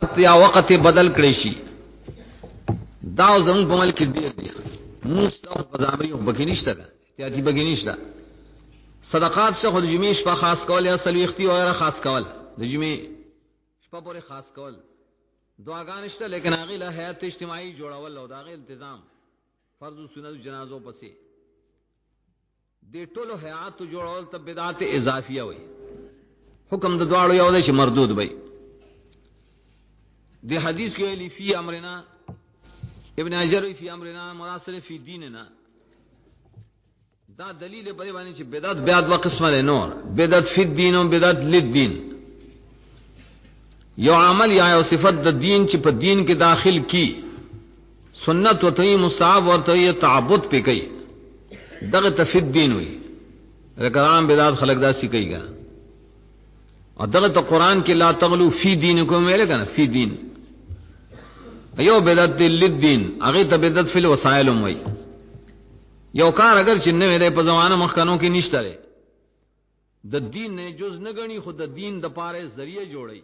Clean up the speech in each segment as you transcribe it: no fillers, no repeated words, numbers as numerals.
یا وخت بدل کړی شي دا زموږ په ملک دی مستو پزامري وبګینشته احتیاطي بګینشته صدقات څخه د جمعې شپه خاص کول یا سلوختی وغیرہ خاص کول د جمعې شپه پورې خاص کول دعاګان شته لیکن هغه له حیات اجتماعي جوړول او داغه التزام فرض او سنت جنازو پسې د ټولو حیات جوړول ته بدعت اضافیه وي حکم د دواړو یو دی چې مردود وي دی حدیث کې ویلي فی امرنا ابن حجر فی امرنا مراسل فی دیننا دا دلیل په باندې چې بدعت بیا د قسمه نه نور بدعت فی الدین او بدعت للدین یو عمل یا یو صفت د دین چې په دین کې داخل کی سنت وته مصاب ورته تعبد پې کوي دغه تفید دین وي رکرام بدعت خلق دا سی کوي ګا او دغه ته قران کې لا تغلو فی دینکم ویل کنه فی دین ایو بدعت للدین هغه ته بدعت فی الوسائل وي یو کار اگر چې نه ویلې په زمانه مخکنو کې نشته لري د دین نه جز نه غني خود د دین د پاره ذریعہ جوړي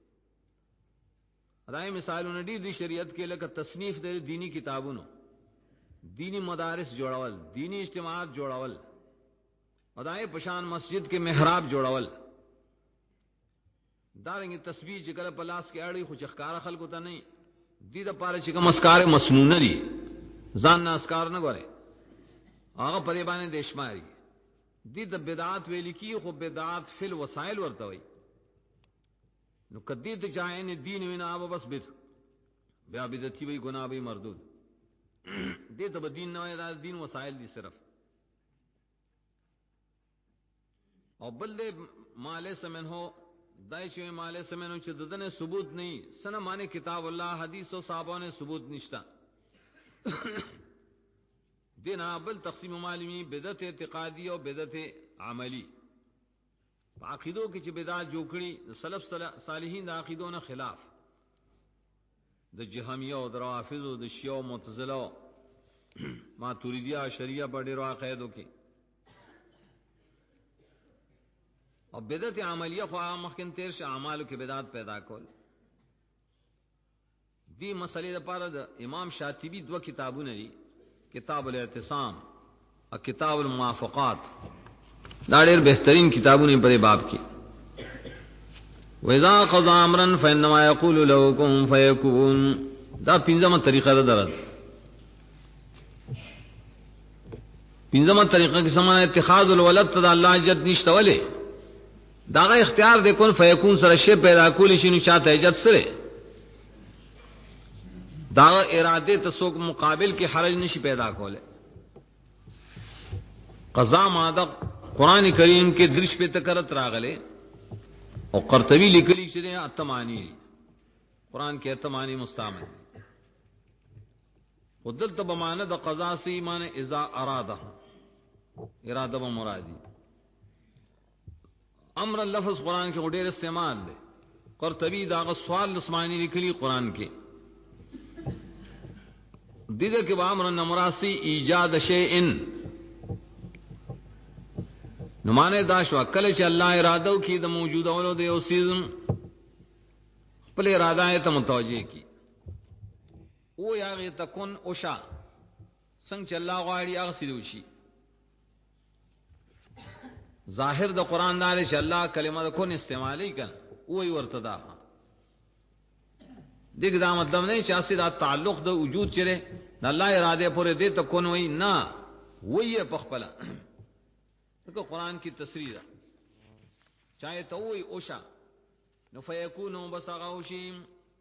راي مثالونه دي د شریعت کې لکه تصنیف د دینی کتابونو دینی مدارس جوړول دینی اجتماعات جوړول ادايه پشان مسجد کې محراب جوړول دارنګ تسبیح چې کله په لاس کې اړي خو چخکار خلکو ته نه دي د پاره چې کوم اسکار مسنونه دي ځان نه اسکار نه غره هغه پرې باندې دیشماري دي د بدعات ویل کی خو بدعات فی الوسائل ورته وي نو کدی ته چاهین دین وینا اب بس بت بیا بدعتي وي ګناه وي مردود دې ته دین نه دا دین وسائل دي صرف او بل مال سمنو دای شوی مال سمنو چې ددنه ثبوت نه سنه معنی کتاب الله حدیث او صحابانه ثبوت نشتا دین بل تقسیم معلومی بدعت اعتقادی او بدعت عملی عقیدو کې چې بدعت جوړکړي سلف صالحین د عقیدو نه خلاف د جهمیه او روافض او د شیعه او معتزله ماتوریدیه شریعه په ډیرو عقایدو کې او بدعت عملیه خو مخکې تیر شه اعمالو کې بدعت پیدا کول دی مسلې لپاره د امام شاطبی دوه کتابونه دي کتاب الاعتصام او کتاب الموافقات دا ډېر بهترین کتابونه په باب کې وَإِذَا قَضَى أَمْرًا فَإِنَّمَا يَقُولُ لَهُ كُن فَيَكُونُ دا پنځمه طریقه ده درته پنځمه طریقه کې سمانه اتخاذ الولد ته الله اجت نشته ولې داغه اختیار دې کون فیکون سره شی پیدا کول شي نو چاته اجت سره دا اراده ته څوک مقابل کې حرج نشي پیدا کوله قضا ماده قران کریم کې درش په تکرت راغله او قرطبی لیکلی چې اتمانی قران کې اتمانی مستعمل ودلته بمانه د قضا سی ایمان اذا اراده اراده به مرادی امر لفظ قران کې ډېر استعمال دی قرطبی دا سوال لسمانی لیکلی قران کې دیگر کې امر نمراسی ایجاد شیئن نو معنی دا شو کله چې الله اراده وکي د موجوده ولو د یو سیزم خپل اراده ته متوجه کی او یاغه تکون اوشا څنګه چې الله غواړي هغه سیدو شي ظاهر د قران دار چې الله کلمه د کون استعمالي کړي او ای ورته دا دغه دا مطلب نه چې اصل دا تعلق د وجود چره د الله اراده پورې دې ته کون وای نه وایې په خپل دغه قران کی تصریح ده چاہے ته وای اوشا نو فیکونو بسغوشیم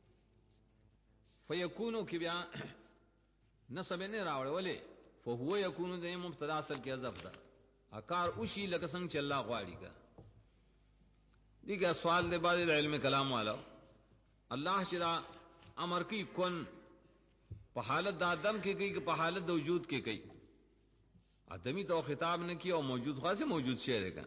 فیکونو کی بیا نسب نه راوړ ولې فهو یکونو د مبتدا اصل کې حذف ده اکار اوشی لکه څنګه چې الله غواړي کا دیګه سوال دی بعد علم کلام والا الله چې دا امر کی کن په حالت د آدم کې کوي په حالت د وجود کې کوي آدمی تو خطاب نه کیا او موجود خاصه موجود شی دی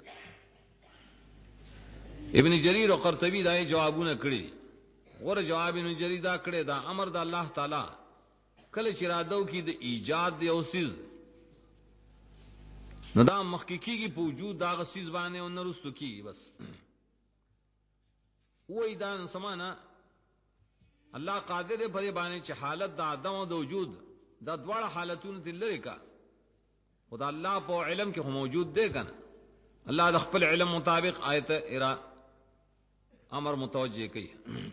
ابن جریر او قرطبی دا جوابونه کړی غره جواب ابن جریر دا کړی دا امر د الله تعالی کله چې رادو کې د ایجاد دی او سیز نو دا محققی په وجود دا غسیز باندې او نرستو کی بس وای دا سمانا الله قادر دی په باندې چې حالت د عدم او د وجود د دواړه حالتونو ته لري کا خدا الله په علم کې موجود دی کنه الله د خپل علم مطابق آیت ارا امر متوجه کوي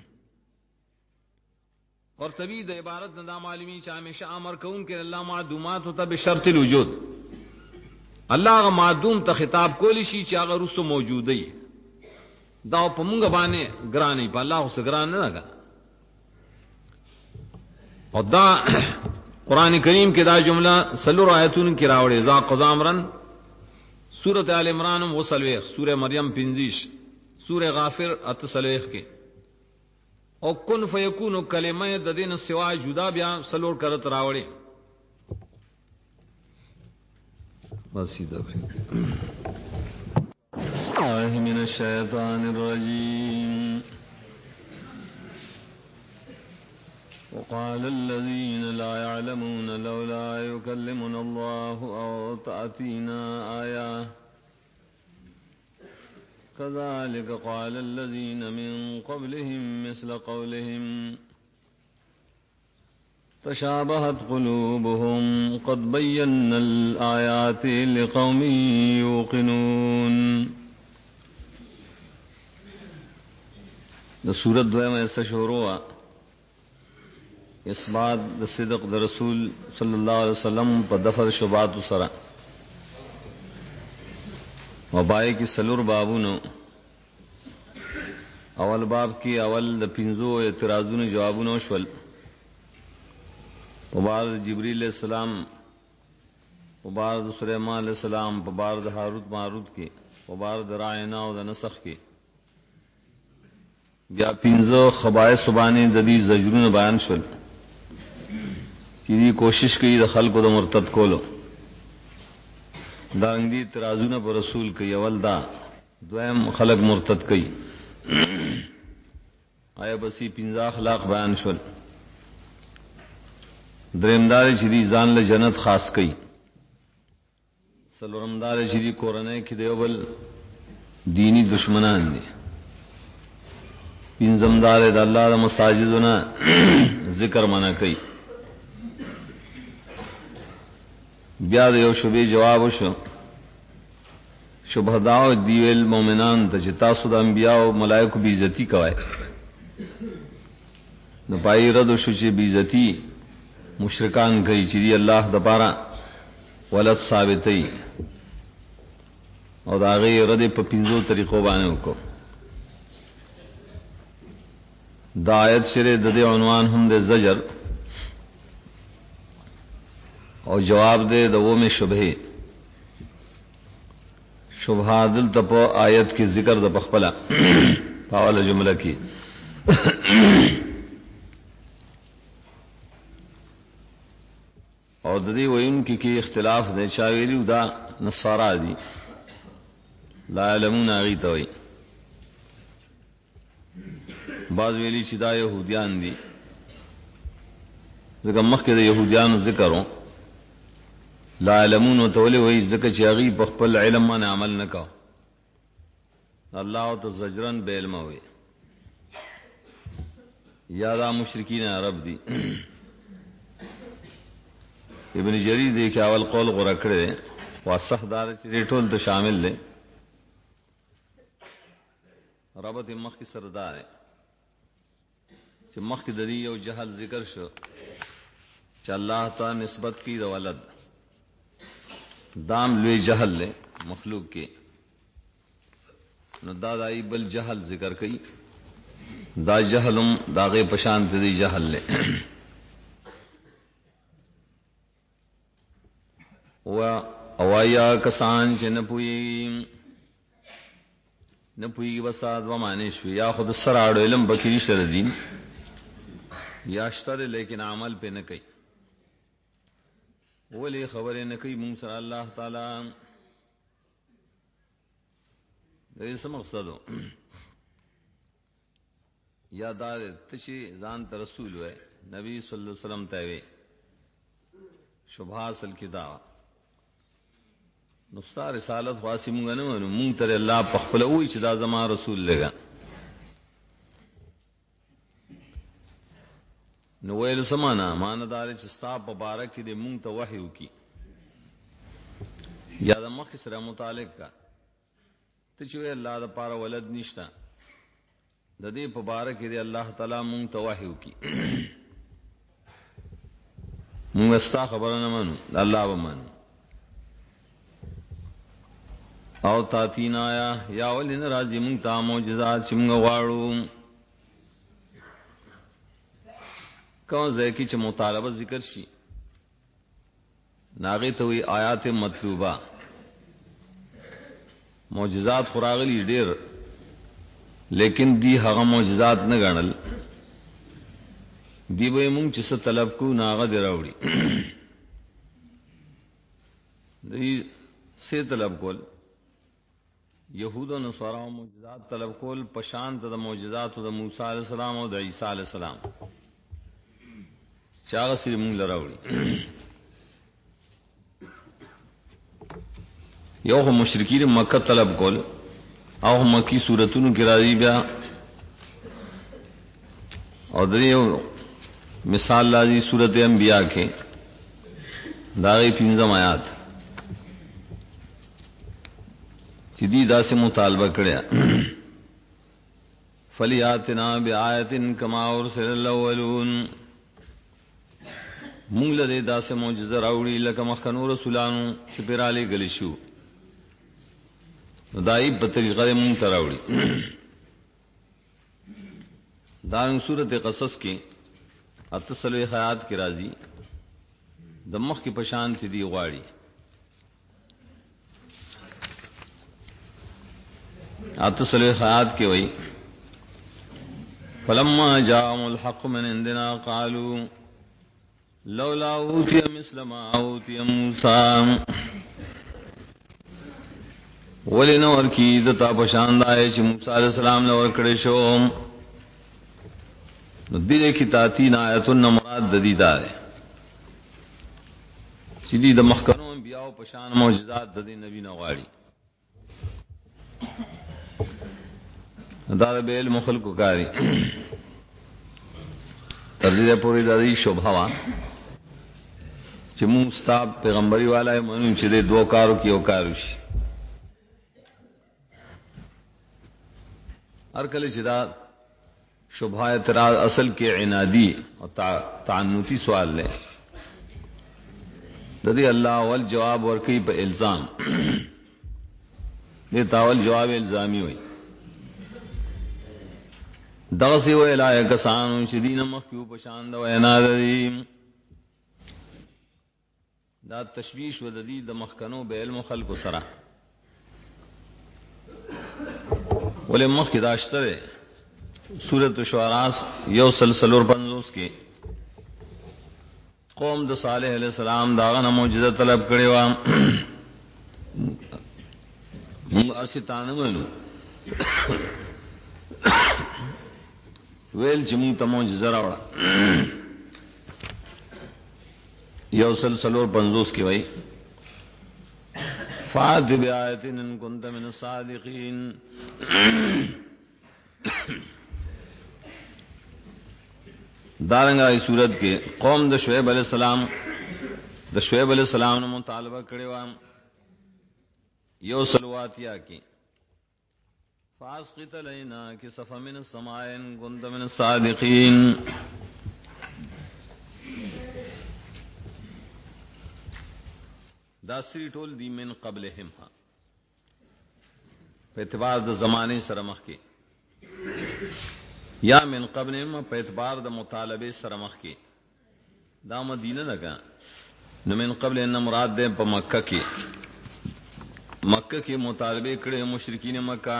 اور تبي د عبارت د معلومی چې همیشه امر کوم کې الله معدومات ته بشرط الوجود الله غ معدوم ته خطاب کولی شي چې هغه رسو موجودي دا په مونږ باندې ګرانې په الله اوس ګران نه لګا او دا قران کریم کې دا جمله سلور آیتون کې راوړې ذا قزامرن سورۃ آل عمران وسلویخ سورۃ مریم 25 سورۃ غافر اتسلویخ کې او کن فیکون کلمه د دین سوا جدا بیا سلور کرت راوړې الله من الشيطان الرجيم وقال الذين لا يعلمون لولا يكلمنا الله أو تأتينا آية كذلك قال الذين من قبلهم مثل قولهم تشابهت قلوبهم قد بينا الآيات لقوم يوقنون. د سورۃ دویمه ایسا شروع اثبات د صدق د رسول صلی الله علیه وسلم په دفع شبهات سره وبای کی سلور بابونو اول باب کی اول د پنځو اعتراضونو جوابونه شول په بار جبرئیل علیہ السلام په بار د سلیمان علیہ السلام په بار د هاروت ماروت کې په بار د راینا او د نسخ کې بیا پنځه خبائث باندې د دې زجرونه بیان شول چې دې کوشش کوي د خلکو د مرتد کولو دا دې اعتراضونه پر رسول کوي اول دا دویم خلک مرتد کوي آیا بسی پنځه اخلاق بیان شول دریمدار چې دې ځان له جنت خاص کوي څلورمدار چې دې کورنۍ کې دیوبل دینی دشمنان دي پنځمدار د الله د مساجدونو ذکر منع کوي بیا د یو شوبې جواب وشو شبهداو دیویل مومنان ته چې تاسو د انبیاء او ملائکه بی عزتی کوي نو پای رد شو چې بی عزتی مشرکان کوي چې دی الله د پاره ولت ثابتې او دا غي رد په پنځو طریقو باندې وکړو دا آیت شری د دې عنوان هم د زجر او جواب دے د وہ میں شبہه شبہه دل تپ آیت کی ذکر د پخپلا پاول جمله کی او د دې وین کی اختلاف دی چا ویلو دا نصارا دي لا علمون غیتوی بعض ویلی چې دا يهوديان دي ځکه مخکې د يهوديانو ذکرو لا علمون وتولي وای ځکه چې هغه په خپل علم باندې عمل نکاو الله او تزجرن به علم وي یا دا مشرکین عرب دي ابن جریر دی چې اول قول غره کړی واسخ دار چې ټول ته شامل لې ربط مخ کی سردار چې مخ کی د یو جهل ذکر شو چې الله تعالی نسبت کی د ولد دام لوی جهل لے مخلوق کے نو دا دائی بل جهل ذکر کئی دا جهلم داغے پشان تدی جهل لے و اوایا کسان چه نپوئی بساد و مانشوی یا خود سراڑو علم بکری شردین یا اشتر لیکن عمل پہ نکئی ولی خبریں نہ کوي مونږ سره الله تعالی دې څه مقصد یادار تشي ځان ته رسول وې نبی صلی الله علیه وسلم ته وې شبهه اصل کی دا نو ستاره رسالت واسي مونږ نه ونو مونږ ته الله په خپل وې چې دا زما رسول لګا نو ویل سمانا مان دار چې ستا په باره کې دې مونږ ته وحی وکي یا د مخ سره متعلق کا ته چې الله د پاره ولد نشتا د دې په باره کې دې الله تعالی مونږ ته وحی وکي مونږ ستا خبره نه منو الله به منو او تاتینا یا ولین راځي مونږ ته معجزات چې مونږ غواړو کوم ځای کې چې مطالبه ذکر شي ناغه ته وی آیات مطلوبه معجزات خراغلی ډیر لیکن دی هغه معجزات نه غنل دی به مونږ چې څه طلب کو ناغه دراوړي دی څه طلب کول یهود او نصارا معجزات طلب کول پشان د معجزات د موسی علی السلام او د عیسی علی السلام چاغه سری مونږ لراوړي یو هم مشرکین مکه طلب کول او مکی سورتونو کې راځي بیا او دریو مثال لازم سورت انبیاء کې داغی 15 آیات چې دې داسې مطالبه کړیا فلیاتنا بیاات کما ارسل الاولون مونږ له داسې معجزه راوړي لکه مخکنو رسولانو چې پیراله غلی شو دای په طریقه مونږ ته راوړي دا سورۃ قصص کې اتصل حیات کې راځي د مخ کې پشان ته دی غواړي اتصل حیات کې وایي فلما جاءهم الحق من عندنا قالوا لولا اوتي مثل ما اوتي موسى ولنو ورکی دتا پشان دای چې موسی علیہ السلام نو ورکړې شو نو دې کې تاتین آیتون مراد د دې ده چې دې د مخکنو انبیاء پشان معجزات د دې نبی نه غواړي دا به علم خلقو کاری تر دې پوری د دې شوبه وا چې موږ ستاب پیغمبري والا مونږ چې دې دوه کارو کې او کارو شي هر کله چې دا شبهه اعتراض اصل کې عنادی او تعنتی سوال لے د دې الله اول جواب ورکړي په الزام دې تاول جواب الزامی وي دا سی ویلای کسانو چې دین مخکیو په شان د وینا دی دا تشویش و د دې د مخکنو به علم خلق سره ولې مخکې داشته سورۃ شعراء یو سلسلور 50 کې قوم د صالح علیہ السلام داغه معجزه طلب کړي و موږ اسیتانه ونو ویل چې موږ ته معجزه راوړه یو سلسلور 50 کې وایي فات بیات ان كنت من الصادقین دارنګه ای صورت کې قوم د شعیب علیہ السلام نو مطالبه کړي و یو سلواتیا کې فاسقط لینا کسف من السماء ان كنت من الصادقین دا سری ټول دی من قبلهم په اعتبار د زمانه سره مخ کې یا من قبلهم په اعتبار د مطالبه سره مخ کې دا مدینه لگا نو من قبل ان مراد ده په مکه کې مطالبه کړي مشرکین مکه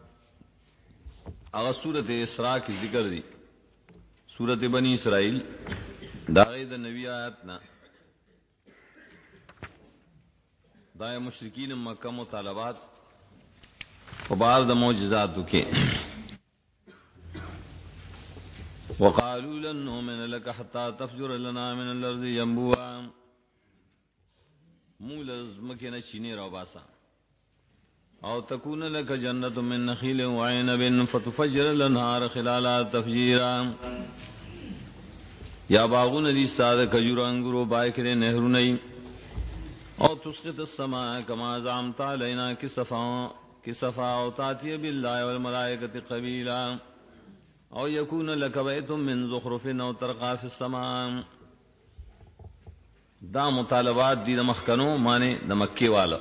هغه سورۃ اسراء کې ذکر دي سورۃ بنی اسرائیل دا د نبی آیات نه دا مشرکین مکه مطالبات په بار د معجزاتو کې وقالوا لن نؤمن لك حتى تفجر لنا من الارض ينبوعا مولز مکه نه چینه راو باسا او تكون لك جنة من نخيل وعنب فتفجر الانهار خلالها تفجيرا یا باغون دی ساده کجور انگورو بای کرے نہرو نہیں او تسقط السماء کما زعمت علینا کسفا او تاتی باللہ والملائکۃ قبیلا او یکون لک بیت من زخرف او ترقى فی السماء. دا مطالبات دی مخکنو معنی د مکی والا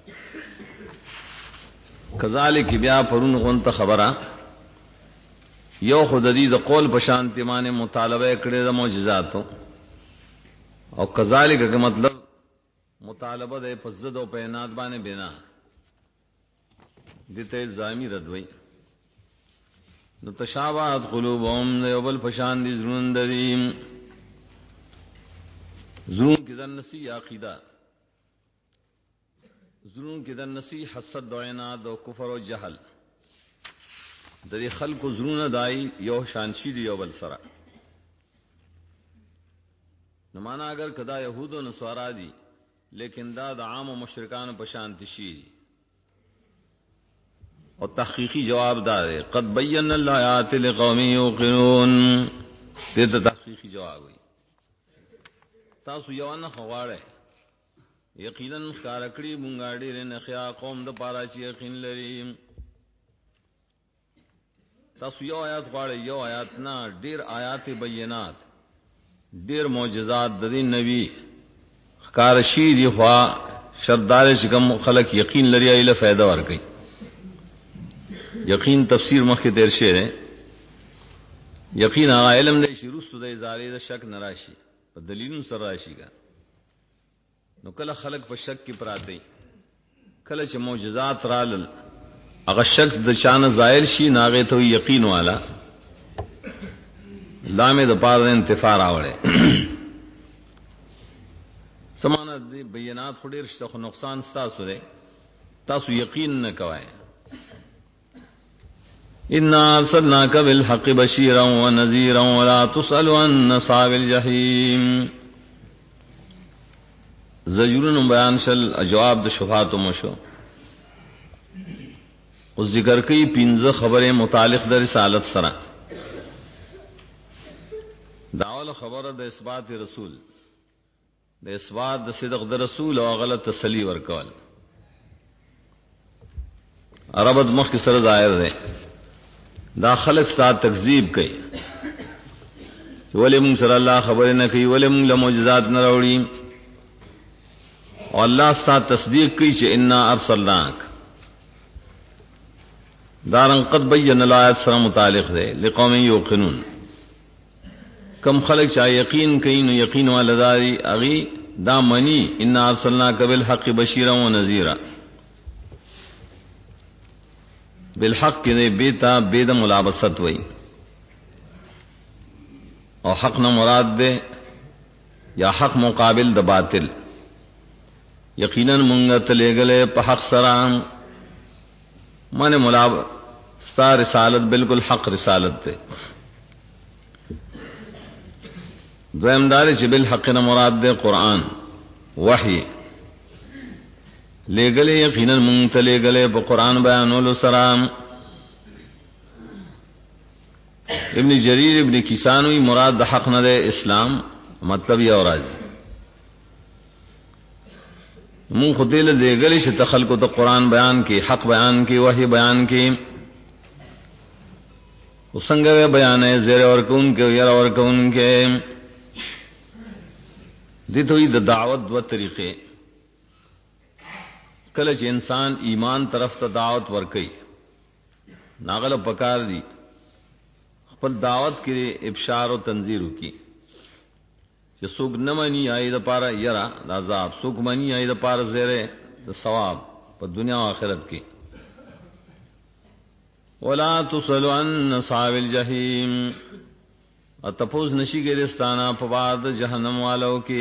کذالک بیا پرون غنت خبره یو خود دی د قول پشانتی معنی مطالبه کړي د معجزاتو او کذالک که مطلب مطالبه د فزد او پینات باندې بنا دته زامی ردوی نو تشابهات قلوبهم یوبل پشان دی زرون دریم زرون کی دن نسی عقیدہ زرون کی دن نسی حسد و عناد و کفر و جہل دری خلق زرون دائی یو شانشی دی یو بل سرا نمانا اگر کدا یہود و نصارا دی لیکن دا عام و مشرکان پشانتشی دی اور تحقیقی جواب دا دے قد بین الآیات لقوم یوقنون دیتا تحقیقی جواب ہوئی تاسو یوانا خواڑے یقیناً کارکڑی مونگاڑی رن خیا قوم دا پارا چی یقین لریم تاسو یو آیات خواڑے یو آیات نا دیر آیات بینات دیر معجزات دین نبی کارشی دی خوا شردار شکم خلق یقین لری ایل فیدہ ورکی یقین تفسیر مخ کے دیر شیر ہے یقین آغا علم دے شروع دے زاری دا شک نراشی دلیل سر راشی کا نو کل خلق په شک کې پراته کله چې معجزات رالل هغه شک د شان زائل شي ناغه ته یقین والا لامه د پاره انتفاع راوړي سمانه دی بیانات خو ډیر شته خو نقصان تاسو دی تاسو یقین نه کوئ ان ارسلناک بالحق بشیرا ونذیرا ولا تسأل عن اصحاب الجحیم زجرن بیان شل جواب د شبهات مشو او ذکر کئی پنځه خبره متعلق د رسالت سره داول خبره د اثبات رسول د اثبات د صدق د رسول او غلط تسلی ورکول عربت مخ کی سره ظاهر ده دا خلق سات تکذیب کئی ولی مونږ سره الله خبر نه کوي ولی مونږ له معجزات نه راوړي او الله سات تصدیق کوي چې انا ارسلناک دارن قد بین الایات سره متعلق ده لقوم یوقنون کم خلق چا یقین کوي نو یقین ولداري اغي دا منی انا ارسلناک بالحق بشیرا ونذیرا بالحق کے بیتا بید ملابست وئی اور حق نہ مراد دے یا حق مقابل د باطل یقیناً منگت لے گلے پا حق سرام من ملابستا رسالت بالکل حق رسالت دے دویم داری چی بالحق نہ مراد دے قرآن وحی لے گلے یقیناً منگت لے گلے پا قرآن بیانولو سرام ابن جریر ابن کسانوی مراد حق نہ دے اسلام مطلب یہ اور آجی من خطیل دے گلے سے تخلق تو قرآن بیان کی حق بیان کی وحی بیان کی اسنگوے بیان ہے زیر ورکون کے یر ورکون کے دیت ہوئی دا دعوت دو طریقے کلچ انسان ایمان طرف تا دعوت ورکی ناغل پکار دی خپل دعوت کے ابشار و تنذیر کی کہ سوک نمانی آئی دا پارا یرا دا عذاب سوک منی آئی دا پارا زیرے دا ثواب پر دنیا و آخرت کی ولا تسلو عن اصحاب الجحیم اور تپوز نشی کے رستانہ پباد جہنم والوں کی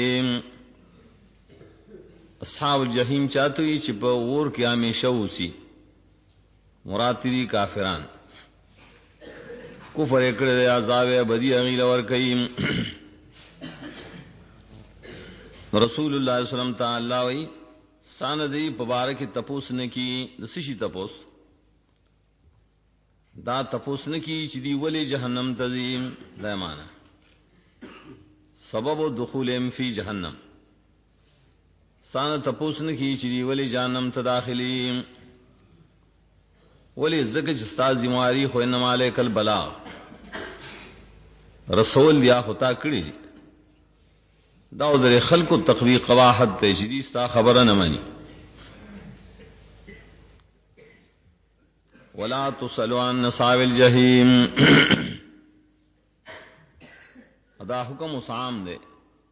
اصحاب الجحیم چاہتو یہ چپا اور کی ہمیشہ اسی مراتری کافران کفر اکڑ دے عذاب بدی اغیل ورکیم رسول اللہ علیہ وسلم تعالی وی ساندی پبارک تپوس نکی دسشی تپوس دا تپوس نکی چی دی ولی جہنم تزیم دا مانا سبب دخولهم فی جہنم سان تپوسن کی چری ولی جہنم تداخلی ولی زکه چې استاد ذمہواری خو انما علیک البلاغ رسول بیا ہوتا کړي دا در خلق تقوی قواحت ته چې دي ستا خبره نه مانی ولا تصلوا عن نصاب الجحیم ادا حکم وسام دے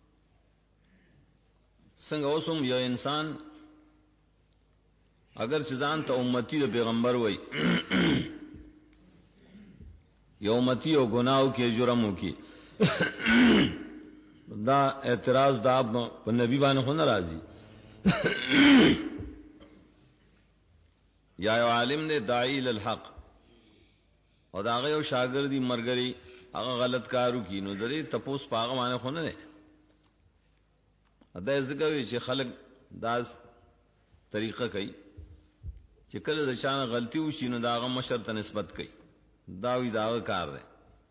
څنګه اوسم یو انسان اگر چزان ته امتی د پیغمبر وای یو امتی او گناہوں کې جرموں کې دا اعتراض دا په نبی باندې خو ناراضي یا یو عالم نے داعی الحق او دا غو شاګردي مرګري هغه غلط کارو کینو درې تپوس پاغه باندې خو نه ادا ځکه چې خلق دا طریقه کوي چې کله د شان غلطي وشي نو دا هغه مشر ته نسبت کوي دا وی دا کار دی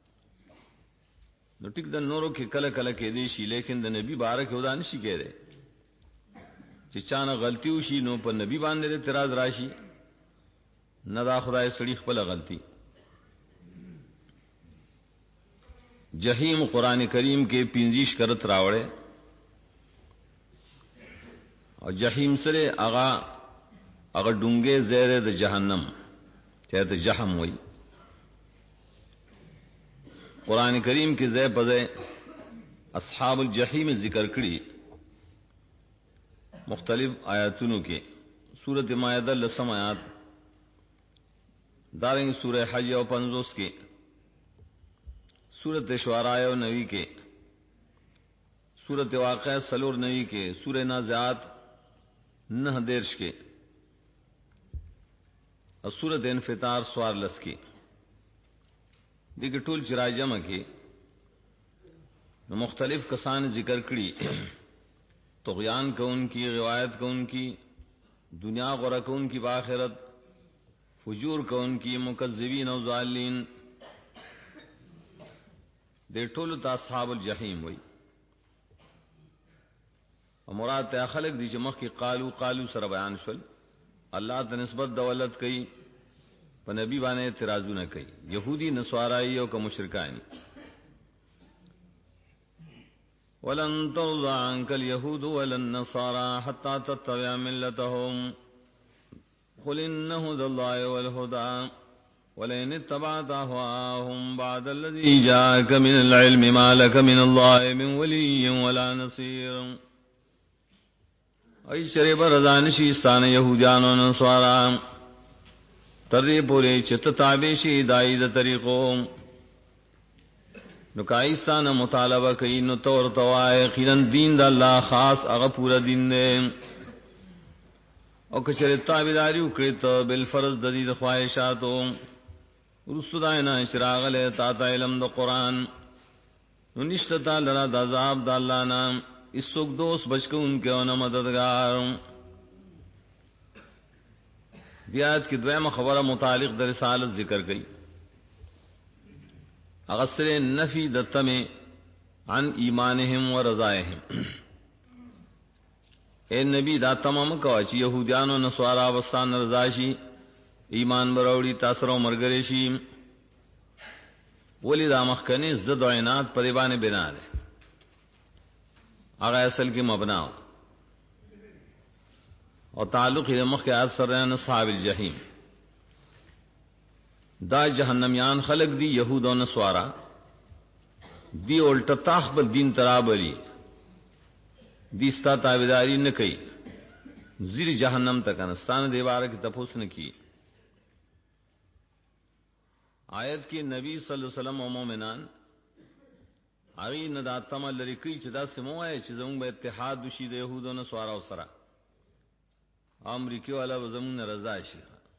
نو ټیک د نورو کې کله کله کې دی شي لیکن د نبی بارک ودا نشي کېره چې چانه غلطي وشي نو په نبی باندې اعتراض راشي نه دا خدای سړي خپل غلطي جہیم قرآن کریم کے 25 کرت راوڑے اور جہیم سرے اگر ڈونگے زیر د جہنم چاہتے جہم ہوئی قرآن کریم کے زیر پذے اصحاب الجحیم ذکر کری مختلف آیاتونوں کے سورۃ مائدہ لسم آیات دارنگ سورہ حج و 50 کے سورۃ شعراء و 9 کے سورۃ واقعہ سلور 9 کے سورہ نازعات 9 کے اور سورۃ انفطار سوار لس کے دیکھ ټول چرای جمع کے مختلف کسان ذکر کړي طغیان کو ان کی روایت کو ان کی دنیا غره کو ان کی آخرت فجور کو ان کی مکذبین او ضالین دے ټول تا اصحاب الجحیم وای او مراد ته خلق دي چې مخ کې قالو سره بیان شول الله ته نسبت دولت کوي په نبی باندې اعتراضونه کوي يهودي نصارای او کوم مشرکان ولن ترضى عنك اليهود ولا النصارى حتى تتبع ملتهم قل إن هدى الله والهدى ولئن اتبعت أهواءهم بعد الذي جاءك من العلم ما لك من الله من ولي ولا نصير ای شریب رضانشی ستان یهودیان و نصارا تری پوری چت تابشی دائی د طریقوں نو کایستان مطالبه کئی نو تور توائے خیرن دین دا اللہ خاص اغا پورا دین دے او کچر تابداری اکڑی تو بالفرض ددید خواہشاتو رسو دائنا اشراغ لے تاتا علم دا قرآن نو نشتتا لرا دا عذاب دا اللہ نام اس سوک دوست بچ کے ان کے اونا مددگار دیات کی دویم خبر متعلق در رسالت ذکر گئی اغسر نفی دتم عن ایمانہم و رضائہم اے نبی دا تمام کواچی یہودیان و نصارا وستان رضاشی ایمان بروڑی تاثر و مرگریشی ولی دا مخکنی زد و عناد پریبان بنا دے آغا اصل کی مبنا اور تعلق ہی مخ کے آیت سرین اصحاب الجحیم دا جہنمیان خلق دی یہود و نصارا دی الٹا تاخبل دین ترابلی دی ستا تابداری نہ کئی زیر جہنم تک انستان دیوارہ کی تپوس نہ کی آیت کی نبی صلی اللہ علیہ وسلم و مومنان اغی ندا تمل لري کوي چې دا سمو آئے چې زمون به اتحاد وشي د يهودو نه سوارا او سره امریکای والا زمون رضا شي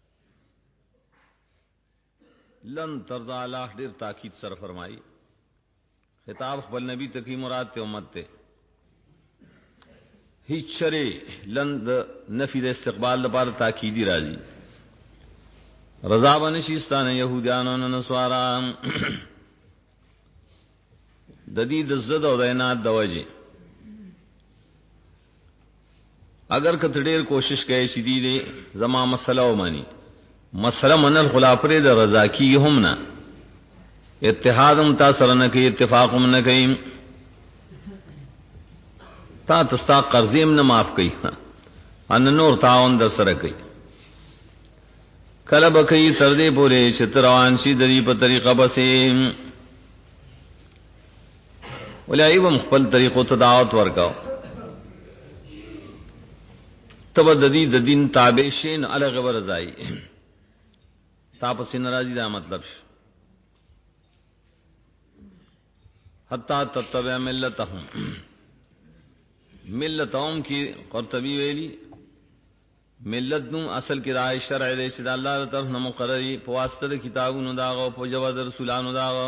لن ترضى الله ډیر تاکید سره فرمایي خطاب خپل نبی تکی مراد ته امت ته هیڅ شری لن د نفی د استقبال لپاره تاکیدی راځي رضا بنشي ستانه يهودانو نه سوارا د دې د زد او د عنایت د وجه اگر کته ډیر کوشش کوي چې دې زما مسله ومني مسله منل خلا پرې د رضا کی هم نه اتحادم تا سره نه کوي اتفاقم نه کوي تا تستا قرضیم نه معاف کوي ان نور تعاون در سره کوي کله به کوي تر دې پورې چې روان شي د دې په طریقه بسې ولایوم خپل طریقو ته دعوت ورکاو تب د دې د دین تابع شین الګ ورزای تاسو ناراضي دا مطلب شي حتا تتبع ملتهم ملتهم کی قرطبی ویلی ملت نو اصل کی رائے شرع دے چې د الله تعالی طرف نه مقرری په واسطه د کتابونو داغو په جواز رسولانو داغو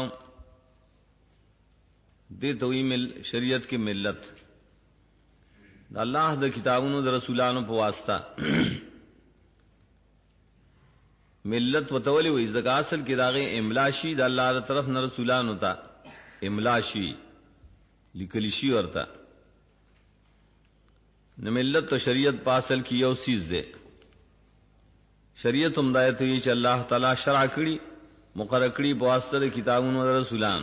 دې دوی مل شریعت کی ملت د الله د کتابونو د رسولانو په واسطه ملت وتولی وی زکه اصل کی داغه املا شي د الله تعالی طرف نه رسولانو ته املا شي لیکلی شي ورته نو ملت تو شریعت پاسل کی یو سیز دے شریعت هم دایته وی چې الله تعالی شرع کړي مقرر کړي په واسطه د کتابونو او رسولان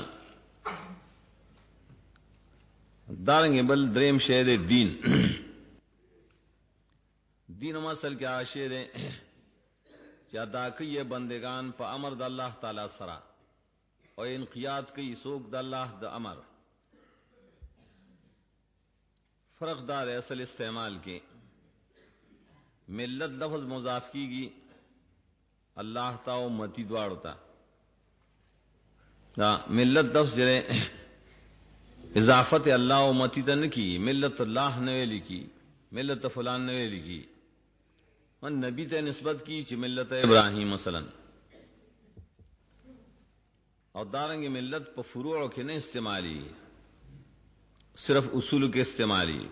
دارنګ بل دریم شه دې دین دین هم اصل کې عاشه دې چې ادا کوي بندگان په امر د الله تعالی سره او انقیاد کوي سوق د الله د امر فرق دار اصل استعمال کے ملت لفظ مضاف کیږي الله تا او متی دواړو ته دا ملت لفظ جره اضافت الله او متی ته نه کی ملت الله نه ویل کی ملت فلان نه ویل کی من نبی ته نسبت کی چې ملت ابراهیم مثلا او دارنګ ملت په فروع کې نه استعمالي صرف اصول کے استعمالی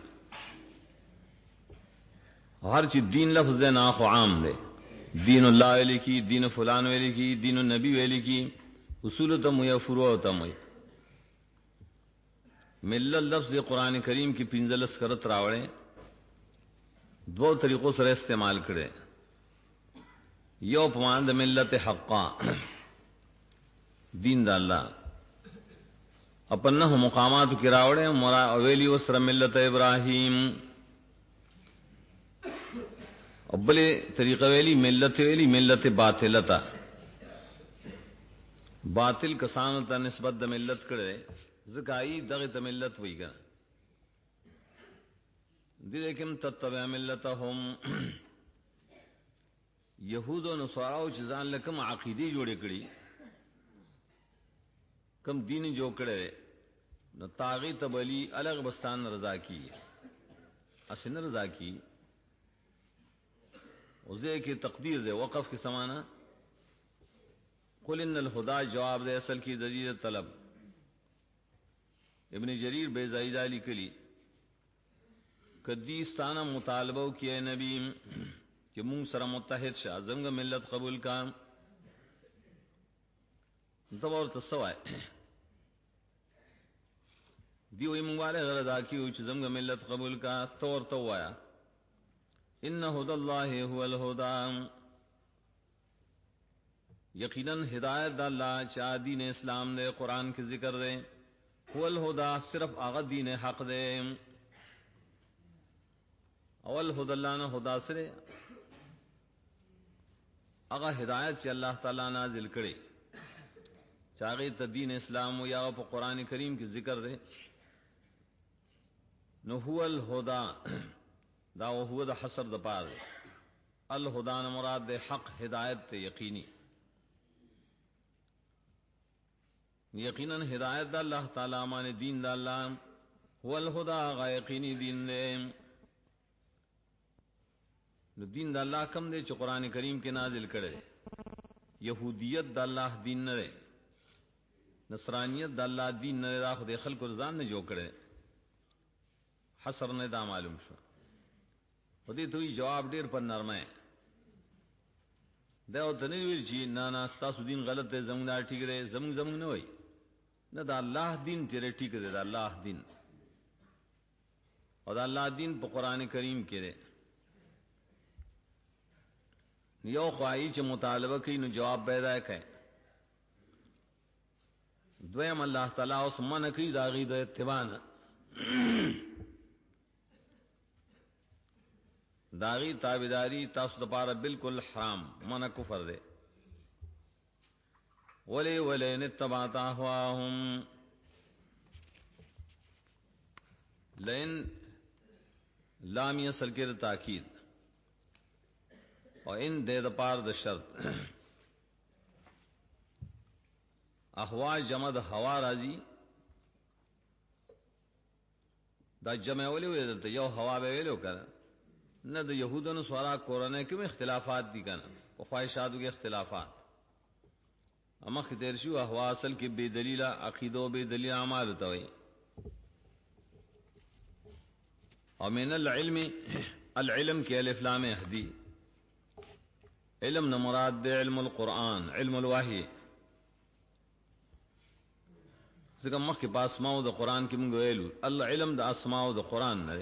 ہر چیز دین لفظ دے نا خو عام دے دین اللہ ویلی کی دین فلان ویلی کی دین النبی ویلی کی اصول تم یا فروع تم ملت لفظ قرآن کریم کی پنځلس کرت راوڑے دو طریقوں سره استعمال کرے یو پمان د ملت حقا دین دا اللہ اپنہ مقامات کی راوڑے مرا اویلی وسر ملت ابراہیم ابلے طریقہ ویلی ملت باطلتا باطل کسانو تا نسبت د ملت کرے زکائی دغی تا ملت وی گا دیکھم تتبع ملتهم یہود و نصاراو چیزان لکم عقیدی جوڑے کری کم دین جو کڑے نو تاغی تبلی الگ بستان رضا کی اسن رضا کی اسے کی تقدیر دے وقف کی سمانا قل ان الہدا جواب دے اصل کی دلیل طلب ابن جریر بے زائدہ لکلی کدیستانہ مطالبہ کیا نبی کہ مونگ سر متحد شاہ زنگ ملت قبول کا تب اور تصوائے دیو ایموالے غرض آکیو چھ زمگ ملت قبول کا طور تو آیا ان ہد اللہ هو الہدا یقیناً ہدایت دا اللہ چاہ دین اسلام دے قرآن کے ذکر دے هو الہدا صرف آغا دین حق دے اول ہد اللہ نا ہدا سرے آغا ہدایت چاہ اللہ تعالیٰ نازل کرے چاہیے تو دین اسلام و یا پا قرآن کریم کی ذکر دے نو هو الہدا دا هو دا حسر دا پار دے الہدا نا مراد دے حق ہدایت تے یقینی یقیناً ہدایت دا اللہ تعالیٰ مان دین دا اللہ هو الہدا غا یقینی دین دے نو دین دا اللہ کم دے چو قرآن کریم کے نازل کرے یہودیت دا اللہ دین نہ دے نصرانیت دا اللہ دین نہ دا خود خلق رضان نے جو کرے حسر نے دا معلوم شو خودی توی جواب دیر پر نرمائے دا او تنویر چی نانا ستاسو دین غلط ہے زمون دا ٹھیک رہے زمون نہ ہوئی نه دا الله دین چې ټیک دی، دا الله دین او دا الله دین په قران کریم کې دی. یو خواهی چې مطالبه کوي نو جواب پیدا کوي. دویم الله تعالی اوس منع کوي دا غي د اتباع نه، داغی تابعداری تاسو لپاره بالکل حرام، منع کفر دی. ولی نتبعت اهواهم، لئن لام یصل کې د تاکید او ان د پار د شرط. احوا جمع د هوا راځي، دا جمع ولې ویل ته یو هوا به ویلو کړه نه. د يهودانو سره قرآن کې اختلافات دي کنه، او خواهشاتو کې اختلافات. اما خدیر شو احوا اصل کې بے دلیل عقیده او بے دلیل اعمال ته وي. او من العلم کې الف لام اهدی، علم نه مراد دی علم القرآن، علم الوحی. ځکه مخکې په اسماء د قرآن کې موږ ویلو العلم د اسماء د قرآن نه دی،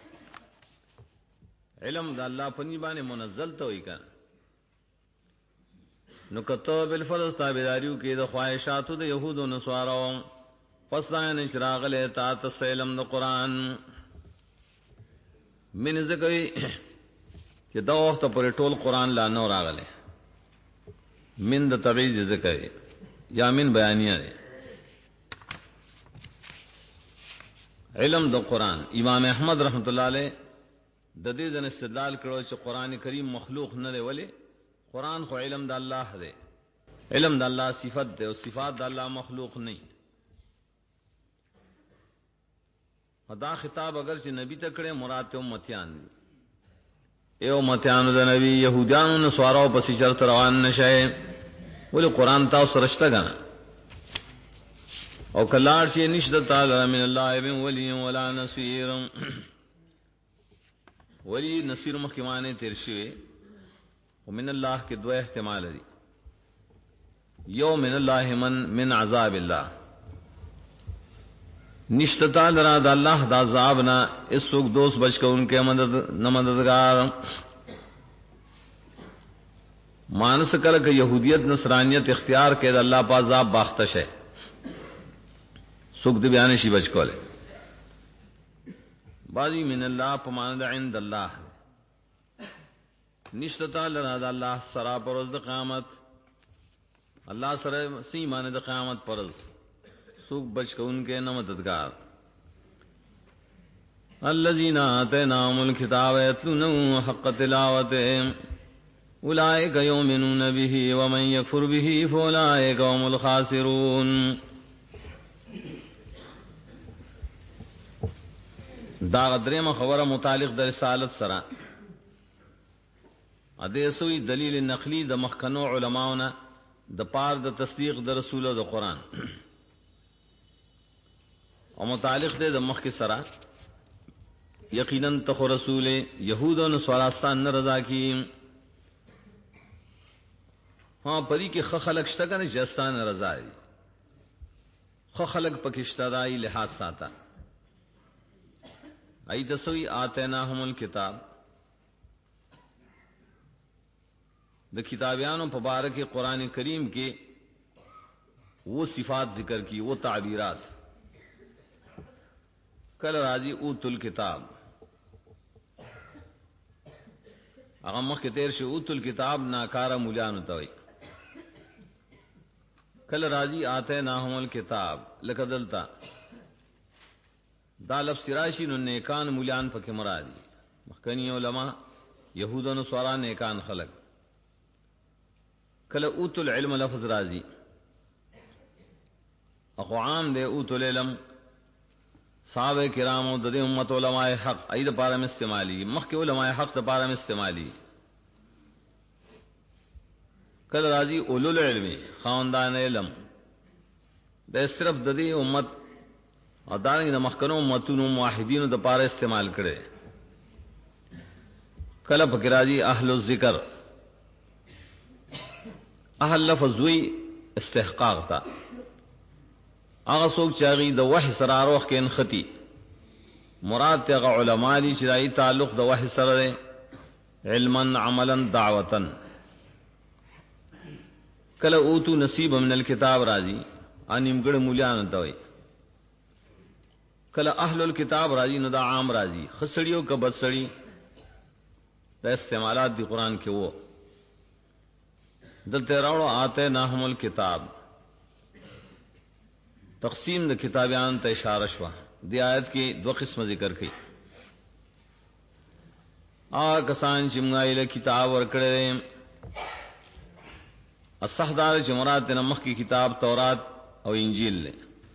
علم د الله په نی باندې منزل ته وي کنه. نو کته بالفرض تابعداریو کې د خواهشاتو د يهودو نصاراو پس ځان اشراق له تا تسلم د قرآن من ذکر چې دا وخت پر ټول قرآن لا نو راغله، من د تبعیض ذکر یا من بیانیه ده. علم د قرآن امام احمد رحمت الله علیه د دې ځن استدلال کړو چې قران کریم مخلوق نه دی، ولی قران خو علم د الله دی، علم د الله صفت دی او صفات د الله مخلوق نه. دا خطاب اگر چې نبی ته کړه مراد ته امتیان دي. اے امتیان د نبی يهودانو نو سوارو پسې چرته روان نشئ، ولی قران تاسو رشتہ غنا او کلار شي نشد تعالی من الله من ولی ولا نصير. ولی نصیر مخکمانه تیر شوی. ومن الله کې دوه احتمال دي، یو من الله من عذاب الله، نشتا لرا د الله د عذاب نه اسوک دوست بچ کو ان کے مددگار. مانس کله کہ یہودیت نصرانیت اختیار کې د الله په عذاب باختش ہے، سوک د بیان شي بچ کوله. بازی من الله پماند عند الله، نشتا لرا د الله سرا پرز د قیامت، الله سره سی مان د قیامت پرز سوک بچ کو ان کے نہ مددگار. الذین آتیناهم الکتاب یتلونه حق تلاوته اولئک یؤمنون به ومن یکفر به فاولئک هم الخاسرون. دا دریم خبره متعلق د رسالت سره اده سوی دلیل نقلی د مخکنو علماونه د پار د تصدیق د رسول د قرآن او متعلق دے د مخ کے سرا یقیناً تخو رسول یہود و نصاراستان نہ رضا کی. ہاں پری کے خلق شتا نے جستان رضا خلق پکشتا دائی لحاظ ساتا. ای تسوی آتیناہم الکتاب، د کتابیانو مبارک قرآن کریم کے وہ صفات ذکر کی، وہ تعبیرات. کل راضی اوت الکتاب اغه مخ کې تیر شو اوت الکتاب ناکارا مولیان توي. کل راضی آتے ناهم الکتاب لکدلتا دا لفظ راشی نو نیکان مولیان پکې مرادي. مخکنی علماء یهودو نو سوارا نیکان خلق. کل اوت العلم لفظ راضی اخو عام دے اوت العلم صحابہ کرام او د امت علماء حق اید پارا میں استعمالی، مخ علماء حق د پارا میں استعمالی. کل راضی اولو العلم خاندان علم د صرف د دې امت او دانګ د مخکنو امتونو موحدینو د پارا استعمال کړي. کله پکې راضی اهل الذکر، اهل لفظ وی استحقاق تا هغه څوک چې هغه د وحی سره اړوخ کې انختی مراد ته علماء دي چې دای تعلق د وحی سره دی علما عملا دعوتا کله اوتو نصیب من الكتاب راضی انیمګړ مولیان ته وي کله اهل الكتاب راضی نو دا عام راضی خسړیو کبد سړی د استعمالات دی قران کې وو دلته راوړو آتے ناهم الكتاب تقسیم د کتابیان ته اشاره شو دی آیت کې دو قسم ذکر کړي کسان چې موږ یې کتاب ورکړل الصحدار چې مراد د مخ کی کتاب تورات او انجیل له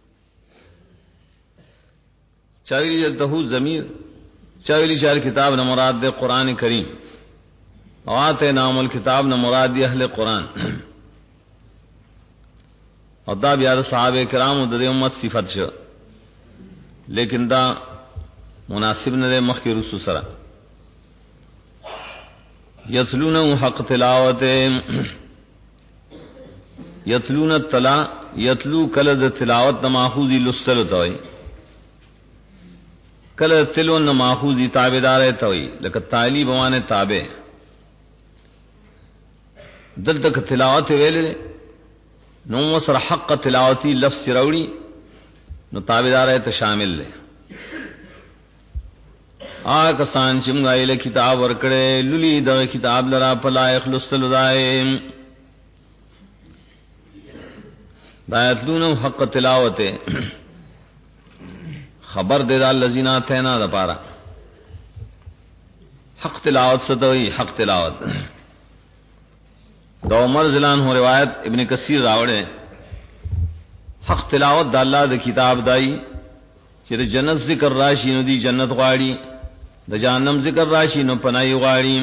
چاویلی ته ضمیر چاویلی چار کتاب نه مراد د قران کریم او آتے نام الکتاب نه مراد دی اهل قران او دا بیا صحابه کرام د امت صفت شو لیکن دا مناسب نه مخ کی رسول سره یتلون حق تلاوت یتلون التلا یتلو کله د تلاوت د ماخوذی لسل توي کله تلون د ماخوذی تابعدار توي لکه تالی بمانه تابع دلته تلاوت ویل نو وسر حق تلاوتی لفظ راوړي نو تابعدار ته شامل لې کسان چې موږ یې کتاب ورکړې لولي د کتاب لرا په لایق لسل دایم دایتلون حق تلاوت خبر دے دا الذین اتینا دا پارا حق تلاوت ستوئی حق تلاوت دا عمر زلان ہو روایت ابن کثیر راوڑے حق تلاوت دا اللہ دا کتاب دائی چې د جنت ذکر راشي نو دی جنت غواړي د جهنم ذکر راشي نو پناهي غواړي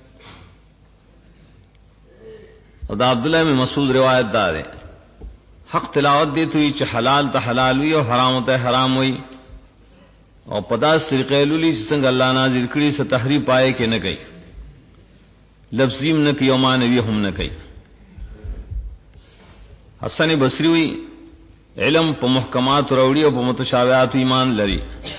او دا عبد الله بن مسعود روایت دا ده حق تلاوت دی تو چې حلال ته حلال وي او حرام ته حرام وي او پداس طریقې لولي څنګه الله نازل کړي څه تحریف پائے کې نه کوي لفظیم نه کوي او معنوي هم نه کوي حسن بصری وی علم په محکمات وروړي او په متشابهات ایمان لري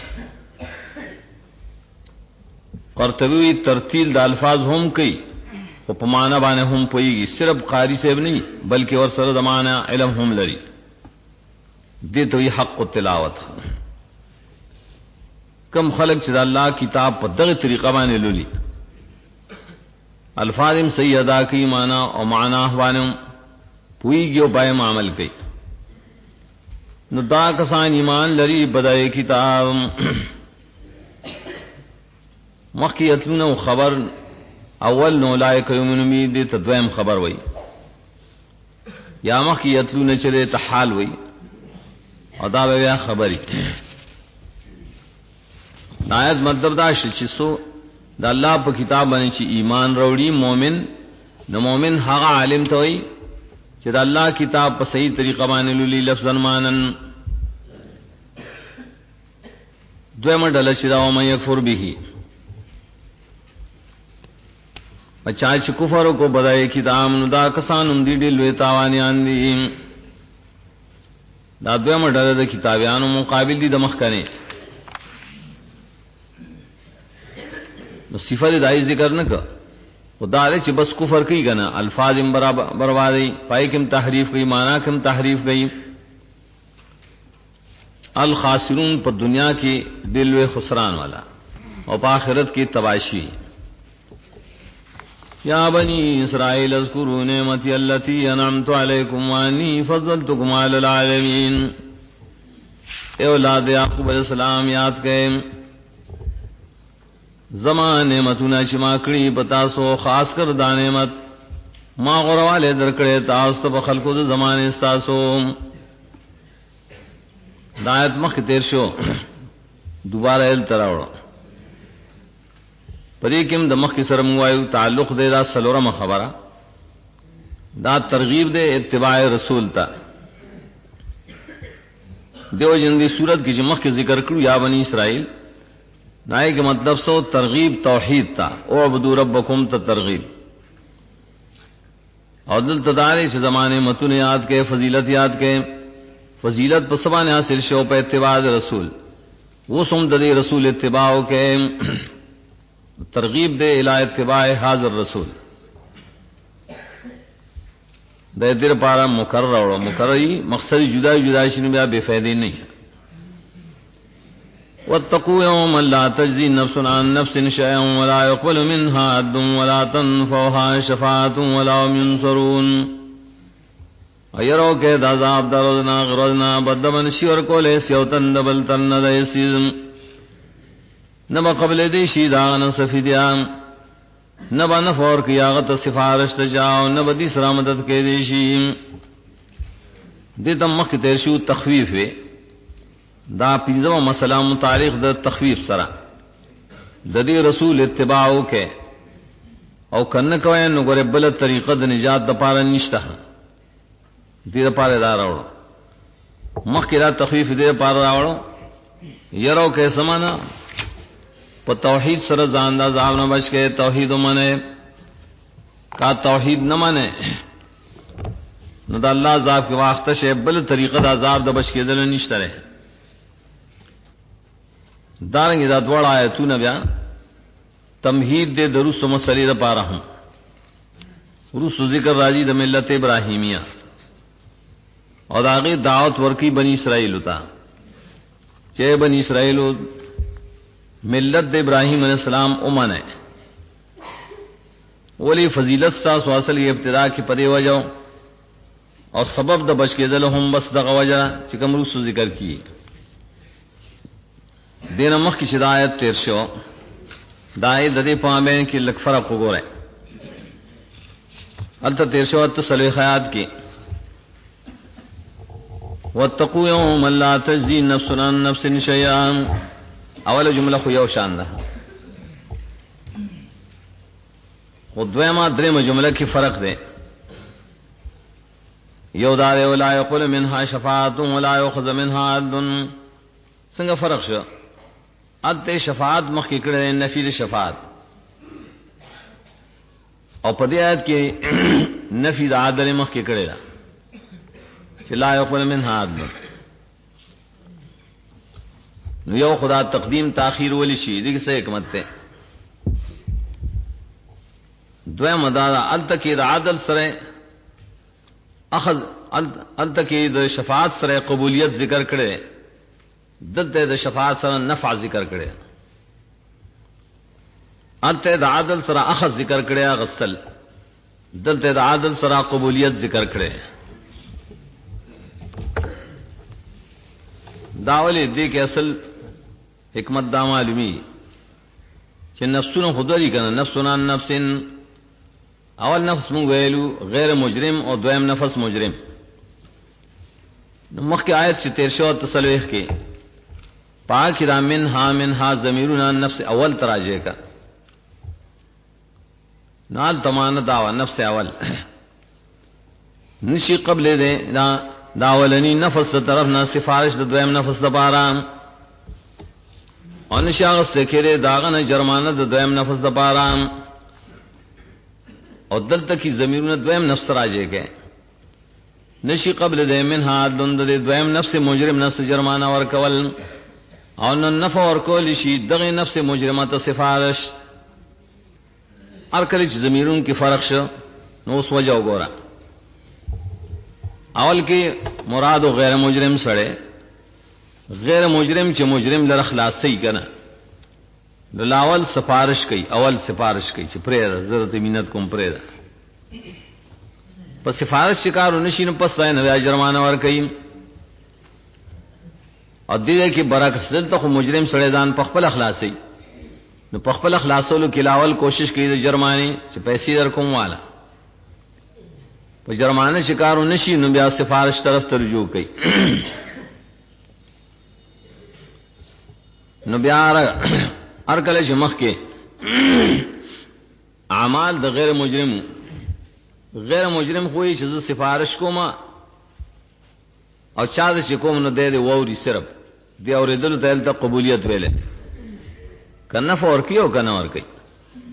قرطبی ترتیل د الفاظ هم کوي او په معنا باندې هم پويږي صرف قاری صاحب نه بلکې ور سره د معنا علم هم لري دې ته حق التلاوت کم خلق چې د الله کتاب په دغه طریقه باندې لولي الفاظ هم صحیح ادا کوي معنا او معنا باندې پويږي او پای عمل کوي نو دا کسان ایمان لري بدای کتاب مخکیتلون خبر اول نو لایک یومنمی دې تدویم خبر وای یا مخکیتلون چره ته حال وای ادا بیا خبري آیت مطلب دا چې سو د الله په کتاب باندې چې ایمان وروړي مؤمن نو مؤمن هغه عالم ته وای چې د الله کتاب په صحیح طریقه باندې لولي لفظا مانن دویمه ډله چې دا ومه یکفر به بچا چې کفر کو بدای کتاب نو دا کسان هم دي لوی تاوانیان دي دا دویمه ډله د کتابیانو مقابل دي د مخکنه نو صفات دای ذکر نه کا خدا دې چې بس کفر کوي کنه الفاظ بربادي پای کوم تحریف کوي معنا کوم تحریف کوي الخاسرون په دنیا کې دلوي خسران والا او په آخرت کې تباشی یا بنی اسرائیل اذکروا نعمتي التي انعمت عليكم واني فضلتكم على العالمين اولاد یعقوب علیہ السلام یاد کئ زمان نعمتونه چې ما کړی پتا سو خاص کر دا نعمت ما غرواله درکړې تاسو په خلقو د زمانه تاسو دایت مخ تیر شو دوباره ال تراوړو پدې کوم د مخ سره موایو تعلق دې دا سلورم خبره دا ترغیب دې اتباع رسول ته دیو جن دی صورت کې چې مخ کې ذکر کړو یا بنی اسرائیل نای کے مطلب سو ترغیب توحید تا او عبدو ربکم تا ترغیب اور دل تدارے سے زمانے متن یاد کے فضیلت یاد کے فضیلت په سبانه حاصل شو په اتباع رسول وہ سم د رسول اتباع کے ترغیب دے الی اتباع حاضر رسول د دې لپاره مقرر او مقرری مقصد جدا جدا شنو بیا بے فائدې نه واتقوا يوما لا تجزي نفس عن نفس شيئا ولا يقبل منها عدل ولا تنفعها شفاعة ولا هم ينصرون ایرو کے عذاب درودنا غرضنا بدمن شور کولے سیوتن دبل تن دیسیزم نبا قبل دی شیدان سفیدیان نبا نفور کی آغت سفارش تجاو نبا دی سرامدت کے دیشی دیتا مخی تیرشو تخویف وے دا پینزم مسئلہ متعلق دا تخویف سرا دا دی رسول اتباعو کے او کنکوین نگوری بلد طریقہ دا نجات دا پارا نشتا دیر پارے دا راوڑو مخی دا تخویف دیر پارا راوڑو یرو کے سمانا پا توحید سر زاندہ زعب نہ بچ کے توحید منے کا توحید نہ منے نو دا اللہ عذاب کے واقع شے بل طریقہ دا عذاب دا بچ کے دل نشتا رہے دارنگی دا دوڑا آیتو نبیا تمہید دے درست و مسئلے دا پا رہا ہوں روس ذکر راجی دا ملت ابراہیمیہ اور داغی دعوت ورکی بنی اسرائیل تا چے بنی اسرائیل ملت دے ابراہیم علیہ السلام امن ہے ولی فضیلت سا سواصل یہ ابتدا کی پدے وجہ اور سبب دا بچ کے دلہم بس دا وجہ چکم روس ذکر کی دین مخ کی شدایت تیر شو دائے ددے پامین کی لک فرق ہو گورے التا تیر شو التصلوی خیات کی واتقوا يوما لا تجزي نفس عن نفس شيئا اول جملہ خو یو شان ده خود دویمہ دریم جملہ کی فرق دے یو دار ولا يقول منها شفاعت ولا يؤخذ منها عدل څنګه فرق شو اته شفاعت مخ کې کړه نفی شفاعت او په دې آیت کې نفی د عدل مخ کې کړه چې لا يقول منها عدل نو یو خدا تقدیم تاخیر ولی شي دغه څه حکمت ته دوه مدار التکی عدل سره اخذ التکی د شفاعت سره قبولیت ذکر کړي دلته د شفاعت سره نفع ذکر کړي الته د عدل سره اخذ ذکر کړي غسل دلته د عدل سره قبولیت ذکر کړي داولی دې کې اصل حکمت دا معلومی چې نفسونه خدای کنه نفسونه نفسن اول نفس مونږ ویلو غیر مجرم او دویم نفس مجرم مخکې آیت چې 1330 کې پاک را منها ضمیرنا نفس اول تراجه کا نال تمانه دا نفس اول نشي قبل دې دا اولنی نفس ته طرف نه سفارش د دویم نفس لپاره ان شاغس کړي داغه نه جرمانه د دویم نفس لپاره او دلته کی ضمیرونه دویم نفس راځي کې نشي قبل د منها دند د دویم نفس مجرم نفس جرمانه ورکول او نن نفع ورکول شي دغه نفس مجرمه ته سفارش ارکل چې ضمیرون کې فرق شو نو اوس وجه وګوره اول کې مراد غیر مجرم سره غیر مجرم چې مجرم لر خلاصي کنه لاول سفارش کوي اول سفارش کوي چې پرې ضرورت مينت کوم پرې په سفارش شکارو نشین پس نه جرمانه ور کوي او دې کې برعکس دلته خو مجرم سره ځان په خپل خلاصي نو په خپل خلاصولو کې لاول کوشش کوي د جرمانه چې پیسې در کوم والا په جرمانه شکارو نشي نو بیا سفارش طرف ته رجوع کوي نو بیا ارکل چې مخ کې اعمال د غیر مجرم خوې چې سفارش کوم او چا د کوم نو دې ووري صرف دی اوریدل ته د قبولیت ویلې کنه فور کیو کنه ور کوي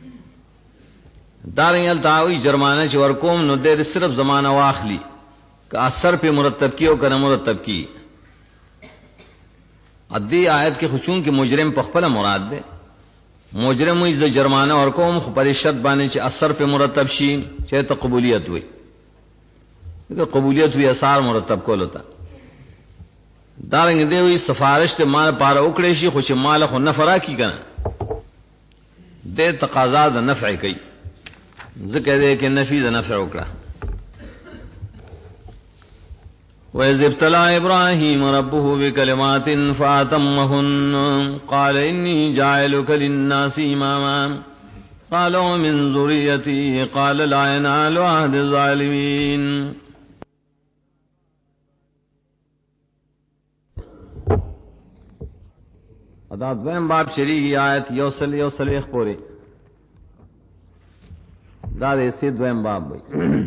دارنګل تاوی جرمانه چې ور کوم نو دې صرف زمانہ واخلي کہ اثر پہ مرتب کی اور کہ نہ مرتب کی. ادی آیت کے خشون کے مجرم پخپل مراد دے مجرم ہوئی ز جرمانہ اور قوم پریشت بانے چ اثر پہ مرتب شی چاہے تو قبولیت ہوئی تو قبولیت ہوئی اثار مرتب کو لتا دارنگ دے ہوئی سفارش تے مال پارا اکڑے شی خوش مال خو نفرا کی کنا دے تقاضا دا نفع کئی ذکر دے کہ نفی دا نفع اکڑا. وَإِذِ ابْتَلَىٰ إِبْرَاهِيمَ رَبُّهُ بِكَلِمَاتٍ فَأَتَمَّهُنَّ قَالَ إِنِّي جَاعِلُكَ لِلنَّاسِ إِمَامًا قَالَ وَمِن ذُرِّيَّتِي قَالَ لَا يَنَالُ عَهْدِ الظَّالِمِينَ. ادا دویم باب شریعی آیت یوصل ایخ پوری دا دے سی دویم باب بھئی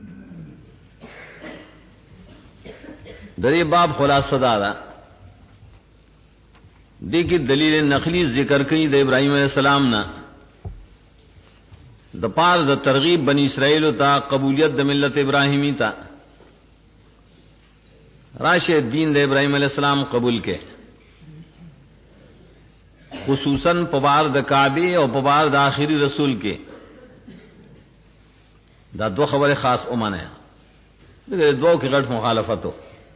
دری باب خلاصہ دادا دی کی دلیل نقلی ذکر کئی دا ابراہیم علیہ السلام نا دا پار دا ترغیب بنی اسرائیل تا قبولیت دا ملت ابراہیمی تا راش دین دا ابراہیم علیہ السلام قبول کے خصوصاً پبار دا کعبے اور پبار دا آخری رسول کے دا دو خبر خاص امن ہے دو کی غٹ مخالفت ہو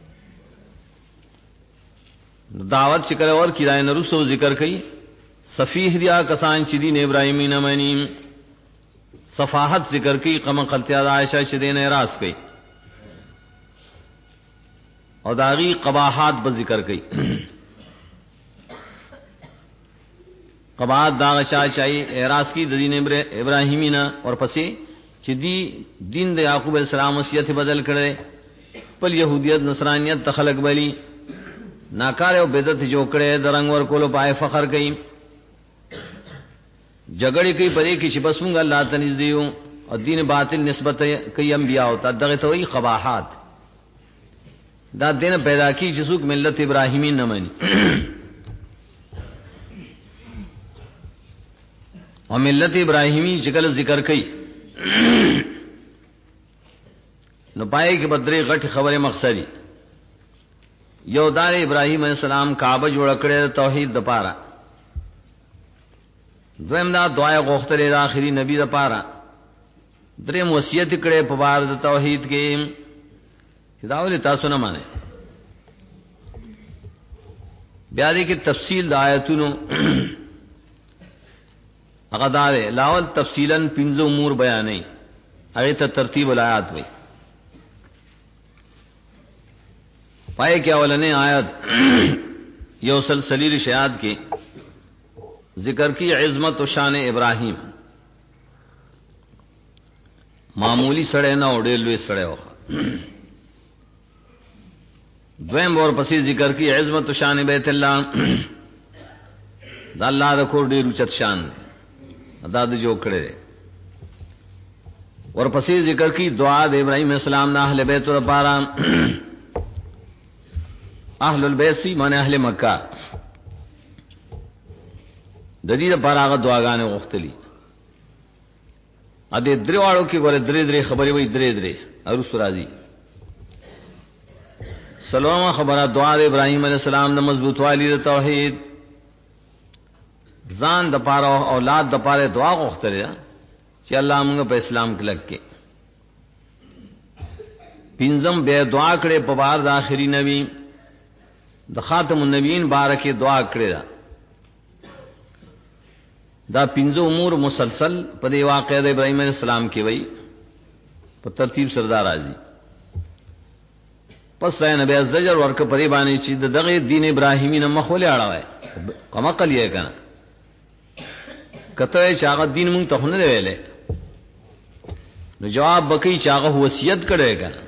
دعوت چکر اور کرائے نرسو ذکر کئی صفیح دیا کسان چدین ابراہیمی نمنیم صفاحت ذکر کی قم قلتیاد عائشہ شدین اعراض کئی اور داغی قباحات بذکر کئی قباحات داغ شاہ چاہی اعراض کی دین ابراہیمی نا اور پسی چدی دین د یعقوب علیہ السلام وصیت بدل کرے پل یہودیت نصرانیت تخلق بلی ناکار او بدعت جوکڑے درنگ ور کولو پائے فخر کئی جگڑی کئی پرے کی چبسمنگ اللہ تنیز دیو اور دین باطل نسبت کئی انبیاء ہوتا دغتوئی قباحات دا دین پیدا کی جسوک ملت ابراہیمی نمانی اور ملت ابراہیمی چکل ذکر کئی نو پائے کہ بدرے غٹ خبر مقصدی یو دار ابراہیم علیہ السلام کعبہ جوڑ کڑے توحید دا پارا دویم دا دعائے غوختر دا آخری نبی دا پارا دریم وصیت کڑے پبار دا توحید کے داولی تاسو نہ مانے بیادی کی تفصیل دا آیتونو اغدار لاول تفصیلاً پنزو امور بیانی اگیتا ترتیب الآیات ہوئی پائے کیا اولنے آیت یو سلسلیل شیاد کی ذکر کی عظمت و شان ابراہیم معمولی سڑے نہ اڑے لوے سڑے ہو دویم اور پسی ذکر کی عظمت و شان بیت اللہ دا اللہ دا کور ڈیر اچت شان دا دا جو کڑے اور پسی ذکر کی دعا دا ابراہیم علیہ السلام نا اہل بیت و پارا اہل البیت سی مانے اہل مکہ ددی دا پارا آغا دعاگانے غختلی ادھے درے واڑوں کی گورے درے خبری وی درے عروس راضی سلوما خبرہ دعا دا ابراہیم علیہ السلام دا مضبوط والی دا توحید زان دا پارا اولاد دا پارے دعا غختلی چی اللہ منگا پہ اسلام کلک کے پینزم بے دعا کرے پبار دا آخری نبی دا خاتم النبیین بارکی دعا کرے دا پنزو امور مسلسل پدے واقعہ دا ابراہیم علیہ السلام کی وئی پا ترتیب سردار آجی پس رہے نبی الزجر ورک پدے بانی چی دا دغی دین ابراہیمی نمخولی آڑا ہے کم اقل یہ کنا کتوے چاگا دین منگ تخنے دے ویلے نو جواب بکی چاگا وصیت کرے کنا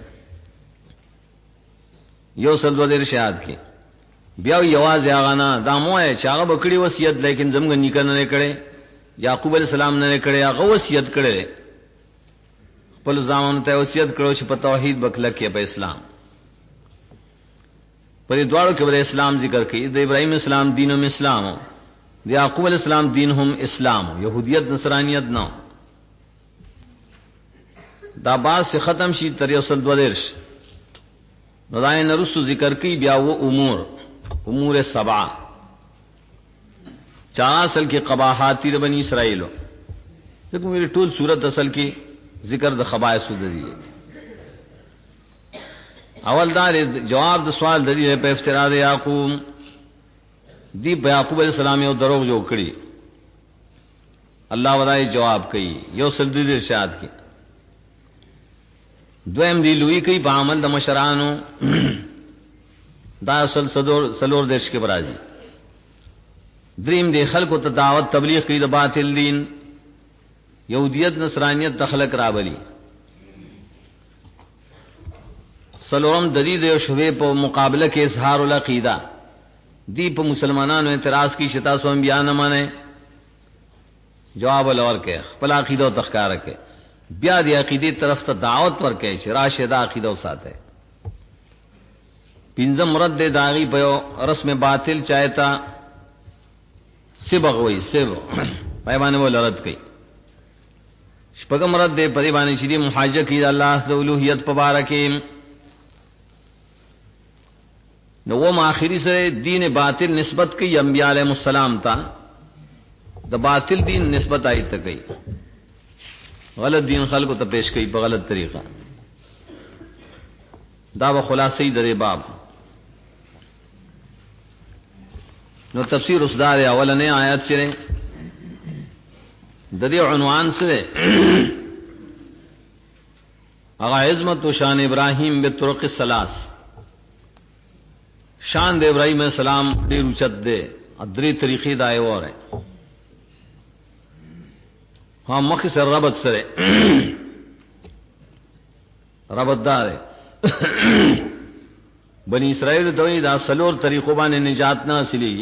یو سلدو دیر شہاد کی بیاو یواز آغانا دامو ہے چاگا بکڑی وصیت لیکن زمگا نکا نہ کرے یعقوب علیہ السلام نہ کرے آغا وصیت کرے پل زامن تے وصیت کرو چھ پا توحید بکلک کیا پا اسلام پر دوارو کے بڑے اسلام ذکر کی دا ابراہیم اسلام دینم اسلام ہو دا یعقوب علیہ السلام دینہم اسلام ہو یہودیت نصرانیت نہ ہو دا بعض سے ختم شید تر یوصل دو درش ندائیں نرس ذکر کی بیا وہ امور سبع چار اصل کی قباحاتی بنی اسرائیل لیکن میری ټول صورت اصل کی ذکر د خبائث دی اول دار جواب د سوال دی په افتراء د یعقوب دی په یعقوب علیہ السلام یو دروغ جو کړی اللہ ودائے جواب کئی یو سلدی ارشاد کی دویم دی لوی کئی با عمل دا مشرانو دا سلور دیش کے برازی دریم دی خلق و دعوت تبلیغ کی دا باطل دین یہودیت نصرانیت تخلق رابلی سلورم ددید شبے پا مقابلہ کے اظہار العقیدہ دی پا مسلمانانو اعتراض کی شتا سو انبیاء نہ مانے جواب الور کے خپل عقیدہ تخکار کے بیا دی عقیدی طرف ته دعوت ور کے راشدہ عقیدہ ساته پنځم رد داغي په رسم باطل چاہتا سبغ وی سب پیمانه ول رد کئ شپږم رد په باندې چې دی محاجه کی الله د اولوہیت مبارکیم نو وہ آخری سے دین باطل نسبت کی انبیاء علیہ السلام تا دا باطل دین نسبت آئی تک گئی غلط دین خلق کو پیش کی غلط طریقہ دا بخلاصی در باب نو تفسیر اسدار اول نے آیت سے ددی عنوان سے اغا عظمت و شان ابراہیم بطرق الثلاث شان دے ابراہیم علیہ السلام ډیر اوچت دے ادری طریقې دا یو اور ہاں مخ سے ربط سره ربط دار بنی اسرائیل دوی دا سلور طریقو باندې نجات نه حاصلې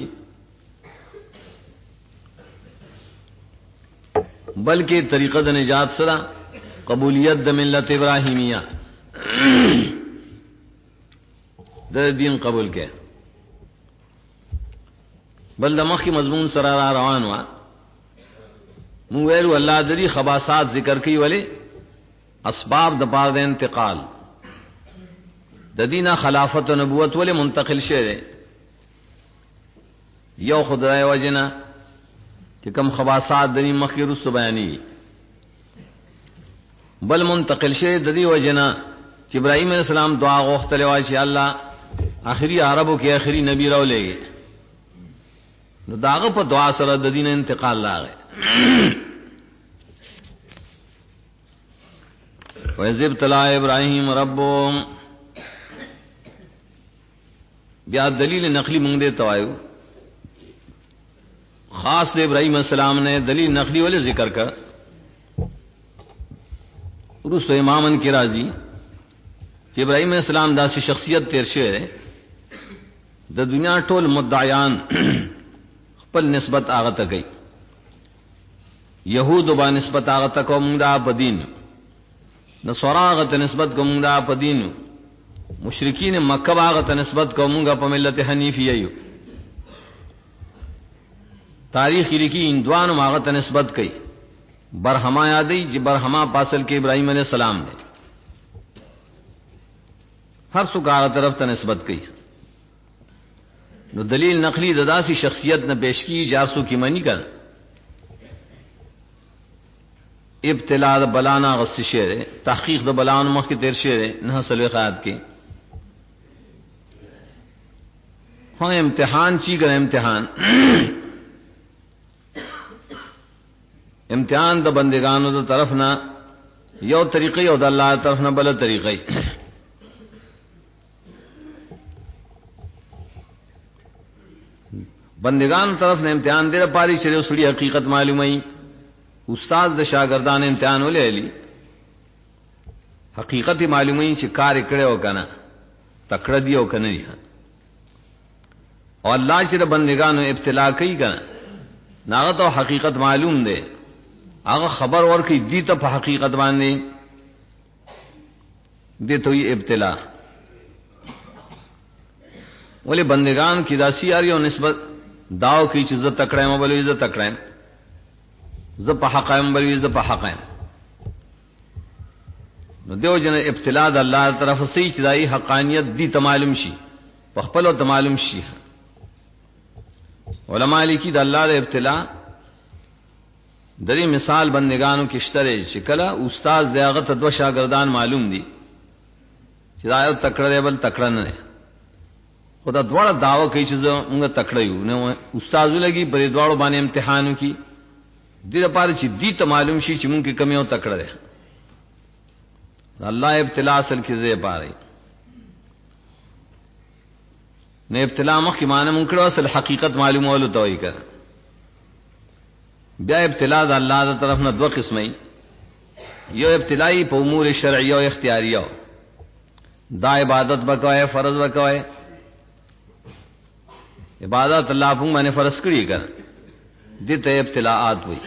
بلکہ طریقہ د نجات سره قبولیت د ملت ابراہیمیہ د دین قبول کے بل د مخ کی مضمون سره را روان وا مو ویلو الله دری خباثات ذکر کی ولی اسباب د پاره د انتقال د دینه خلافت و نبوت ولی منتقل شه یو خدای وجنا کہ کم خباثات دنی مخ کی رس بیانی بل منتقل شه د دی وجنا کہ ابراہیم علیہ السلام دعا غوښتله وای چې الله آخری عربو کې آخری نبی راولې نو داغه په دعا سره د دین انتقال لاغه وَإِذِ ابْتَلَىٰ إِبْرَاهِيمَ رَبُّهُ بیا دلیل نقلی مونږ دې توایو خاص د ابراہیم السلام نے دلیل نقلی والے ذکر کر رسو امامن کی راضی کہ ابراہیم السلام داسی شخصیت تیر شعر ہے دا دنیا ټول مدعیان خپل نسبت آغا تکی یہود با نسبت آغا تکو مونگا پا دین نصورا آغا نسبت کو مونگا پا دین مشرکین مکہ آغا نسبت کو مونگا پا ملت حنیفی ایو تاریخی لکی اندوان آغا نسبت کئی برہما یادی جی برہما پاسل کے ابراہیم علیہ السلام نے ہر سکا طرف تا نسبت کی نو دلیل نقلی دداسی شخصیت نہ پیش کی جارسو کی منی کر ابتلا د بلانا غست شعر تحقیق د بلان مخ کی تیر شعر نہ سلوخات کے ہاں امتحان چی کر امتحان امتحان د بندگانو د طرف نہ یو طریقے او د اللہ طرف نہ بل طریقے بندگان طرف نے امتحان دے پاری چلے اسڑی حقیقت معلوم آئی استاد د شاگردان امتحان ولے علی حقیقت معلوم آئی کار اکڑے ہو کنا تکڑ دی ہو کنا دی اور اللہ چر بندگان ابتلا کئی کنا ناغت و حقیقت معلوم دے آغا خبر اور کی دی تب حقیقت باندے دے تو یہ ابتلا بولے بندگان کی داسی آری اور نسبت داو کی چیز تکڑے بولے عزت تکڑے ز پا حقائم بلی ز پا حقائم نو دیو جن ابتلا د الله طرف سے چې دای حقانیت دی معلوم شي په خپل او معلوم شي. علماء لیکي د الله د ابتلا دغه مثال بندگانو کې شته چې کله استاد زیاغت دو شاګردان معلوم دي چې دا یو تکړه دی بل تکړه نه دی، خدا دواړه داوا کوي چې موږ تکړه یو، نو استاد لګي په دواړو باندې امتحانو کې دې لپاره چې دې ته معلوم شي چې موږ کې کم یو تکړه دی. الله ابتلا اصل کې زې پاره نه ابتلا مخ کې معنی مونږ کړو اصل حقیقت معلومولو توي کړ. بیا ابتلا د الله تعالی طرف نه دوه قسمه، یو ابتلای په امور شرعیه او اختیاریه، دا عبادت وکوي فرض وکوي، عبادت الله په باندې فرض کړی کړ دې ته ابتلاءات وي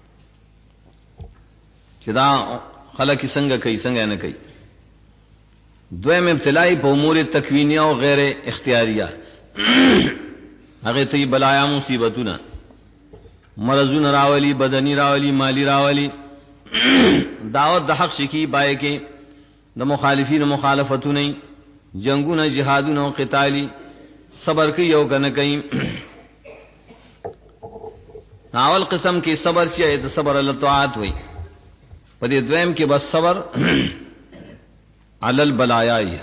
چې دا خلق څنګه کوي څنګه نه کوي. دویم ابتلائی په امور تکوینیه او غیر اختیاریه، هغه ته بلایا مصیبتونه مرزونه راولي، بدنی راولي، مالی راولي، دعوت د حق شکی بای کې د مخالفین مخالفتونه، جنگونه جهادونه او قتالی، صبر کوي او کنه کوي. اول قسم کې صبر چې د صبر الله طاعت وي، په دې دویم کې بس صبر علی البلایای.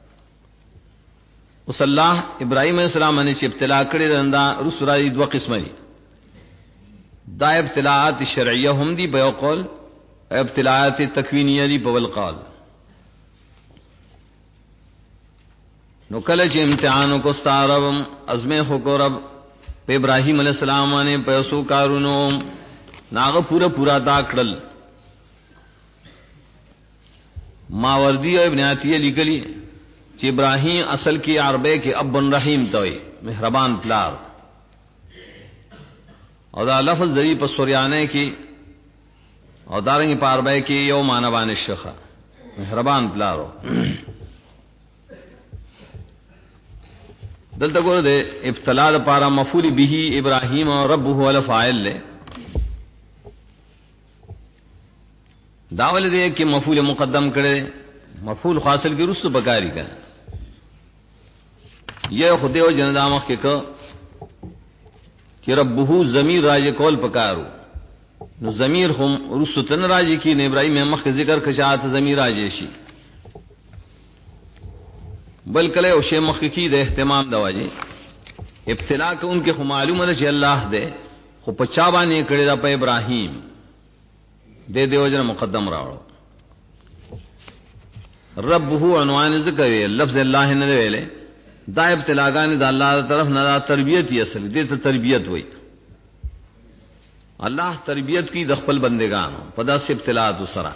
اوس الله ابراهیم علیہ السلام باندې چې ابتلا کړی دا رسول دوه قسمه دي، دا ابتلاءات شرعیه هم دي په قول، ابتلاءات تکوینیه دي په بل قول. نو کله چې امتحانو کو ستارم ازمه کو رب په ابراهیم علیہ السلام باندې په سو کارونو ناغه پورا دا کړل. ماوردی ابن عطیہ لیکلی چې ابراهیم اصل کې عربی کې اب رحیم توي، مهربان پلار، او دا لفظ ذری په سوریانه کې او دارنګ په عربی کې یو معنی باندې شخه مهربان پلارو. دلته ګوره د ابتلا لپاره مفعول به ابراهیم او ربه ول فاعل له داول دې کې مفعول مقدم کړي، مفعول حاصل کې رسو بکاری کا یہ خدای او جندا مخ کې کو چې ربه ضمیر راځي کول پکارو، نو ضمیر هم رسو تن راځي کې نه ابراهیم مخ ذکر کشات ضمیر راځي شي، بل کله او شی مخ کې د اهتمام دواجی ابتلا کو ان کې معلومه ده چې الله دې خو پچا باندې کړي دا په ابراهیم دے دیو جن مقدم راوړو. ربه عنوان ذکر لفظ الله نه ویلې، دا ابتلاګان د الله طرف نه، دا تربیت یې اصل دې ته تربیت وای. الله تربیت کی د خپل بندگانو په داسې ابتلاات سره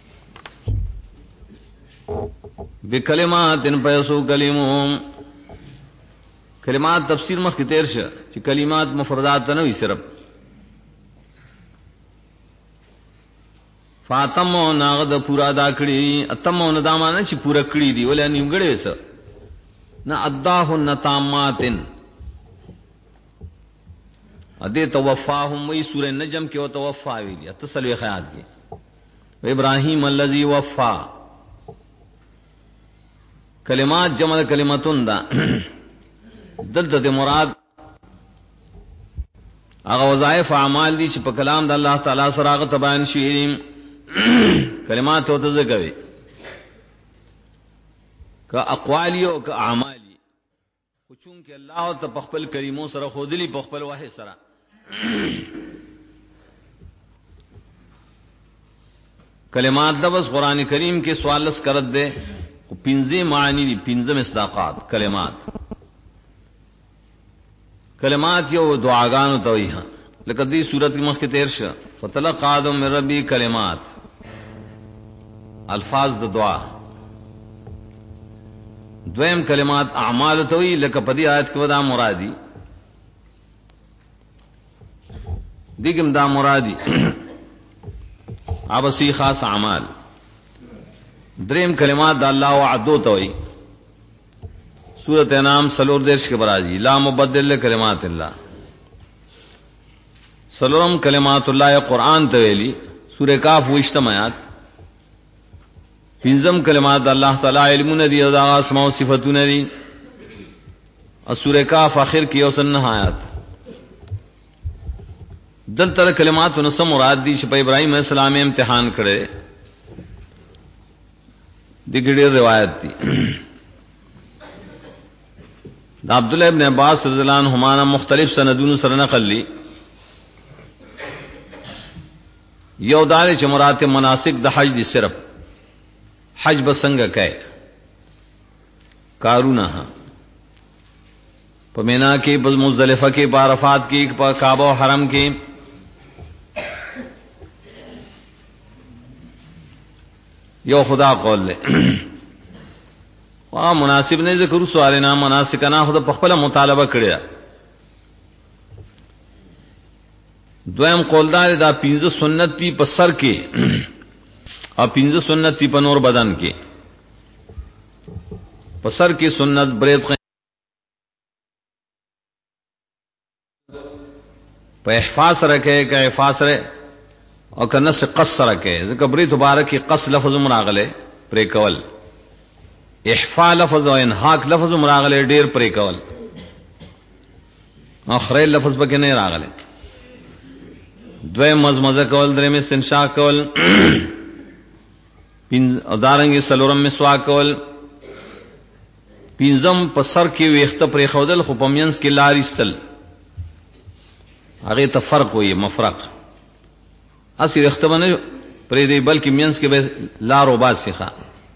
بکلمات پیسو کلمو. کلمات تفسیر مخ کې تیر شه چې کلمات مفردات نه وي، صرف فاطمه ناغد پورا دا کړی، اتمه نه دا معنی چې پورا کړی دی ولې نیمګړې وسه نه اداه نتاماتن اده توفاهم وی سورہ نجم کې او توفا وی دي تسلوی خیات کې ابراهیم الذی وفا. کلمات جمع کلمتون دا دلته مراد هغه وظایف اعمال دي چې په کلام د الله تعالی سره هغه تبان شي. کلمات او تذکوي کا اقوالی او کا اعمالی، خو چون کې الله ته په خپل کلمو سره خودلی په خپل وحی سره کلمات د بس قران کریم کې سوالس کرد دے، پنځه معنی دي، پنځه مصداقات کلمات. کلمات یو دعاګانو ته وایي، لکه دې سورۃ مخ کې تیر شه فتلقى آدم من ربی کلمات، الفاظ د دعا. دویم کلمات اعمال ته وایي، لکه په دې آیت کې ودا مرادی دیګم دا مرادی ابسی خاص اعمال. دریم کلمات د الله وعدو ته وایي، سورۃ انعام سلور دیرش کے برازی لا مبدل کلمات اللہ. سلورم کلمات اللہ قرآن تویلی سورہ کاف وشتم آیات. پنځم کلمات الله تعالی علمونه دي او د اسماء او صفاتونه دي. سورہ کاف اخر کې یو سن آیات دلته کلمات نو سم مراد دي چې په ابراهيم عليه السلام امتحان کړي. دګړي روایت دي د عبد الله ابن عباس رضی الله عنهما مختلف سندونو سره نقل لي. یو دار چې مراد مناسک د حج دي، صرف حج بسنګ کوي کارونه په مینا کې، په مزدلفه کې، په عرفات کې، په کعبه او حرم کې. یو خدا قول له وا مناسب نه ذکر سوالنا مناسکنا خود په خپل مطالبه کړی. دویم قول دا 15 سنت پی په سر کې او 15 سنت پی په نور بدن کې. په سر کې سنت برید په احفاظ رکھے کہ احفاظ رے او کنه سے قص رکھے. ځکه برید مبارک کې قص لفظ مراغله پرې کول، احفاء لفظ او انحاق لفظ مراغله ډیر پرې کول، اخره لفظ به نه راغله. دویم مزمزه کول، درې میں استنشاق کول، او دارنګي سلورم مسواک کول، پینځم په سر کې ویخته پرې خودل خو پمینس کې لاري استل. هغه ته فرق وي، مفرق اسی ویخته باندې پرې دی بلکې مینس کې به لارو باسخه.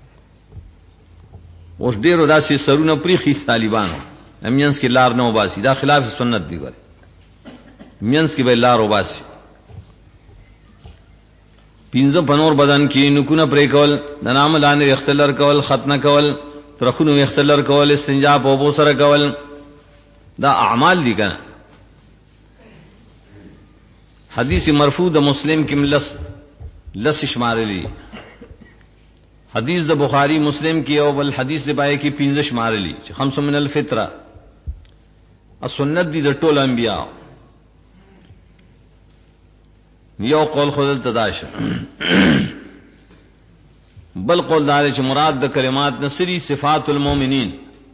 اوس ډیرو داسې سرونه پریخي طالبانو مینس کې لار نه وباسي، دا خلاف سنت دی. ګوره مینس کې به لار وباسي. پینځه پنور بدن کې نکونه پرې کول، د نام لاندې اختلار کول، ختنه کول، ترخونو اختلار کول، استنجا په بو سره کول، دا اعمال دي کنه. حدیث مرفوع د مسلم کې لس شمارلی، حدیث د بخاری مسلم کې او بل حدیث د بای کې 15 شمارلی چې خمس من الفطره السنت دي د ټول انبیاء. یو قول خود تداش بل قول دار چې مراد د کلمات نصری صفات المؤمنین،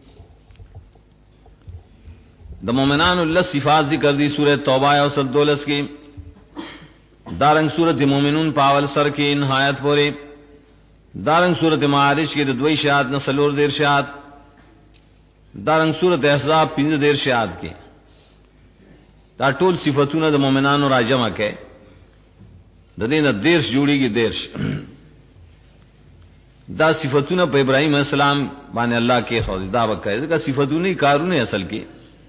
د مؤمنانو له صفات ذکر دي سورۃ توبہ او 12 کې، دارنګ سورۃ مومنون پاول سر کې نهایت پورې، دارنګ سورۃ معارج کې د دوی شهادت نسلور دیر شهادت، دارنګ سورۃ احزاب 15 دیر شهادت کې. دا ټول صفاتونه د مؤمنانو راجمع کې د دینه دیرش جوړیږي دیرش. دا صفاتونه په ابراهیم علیہ السلام باندې الله کې خو دا وکړي. دا صفاتونه کارونه اصل کې.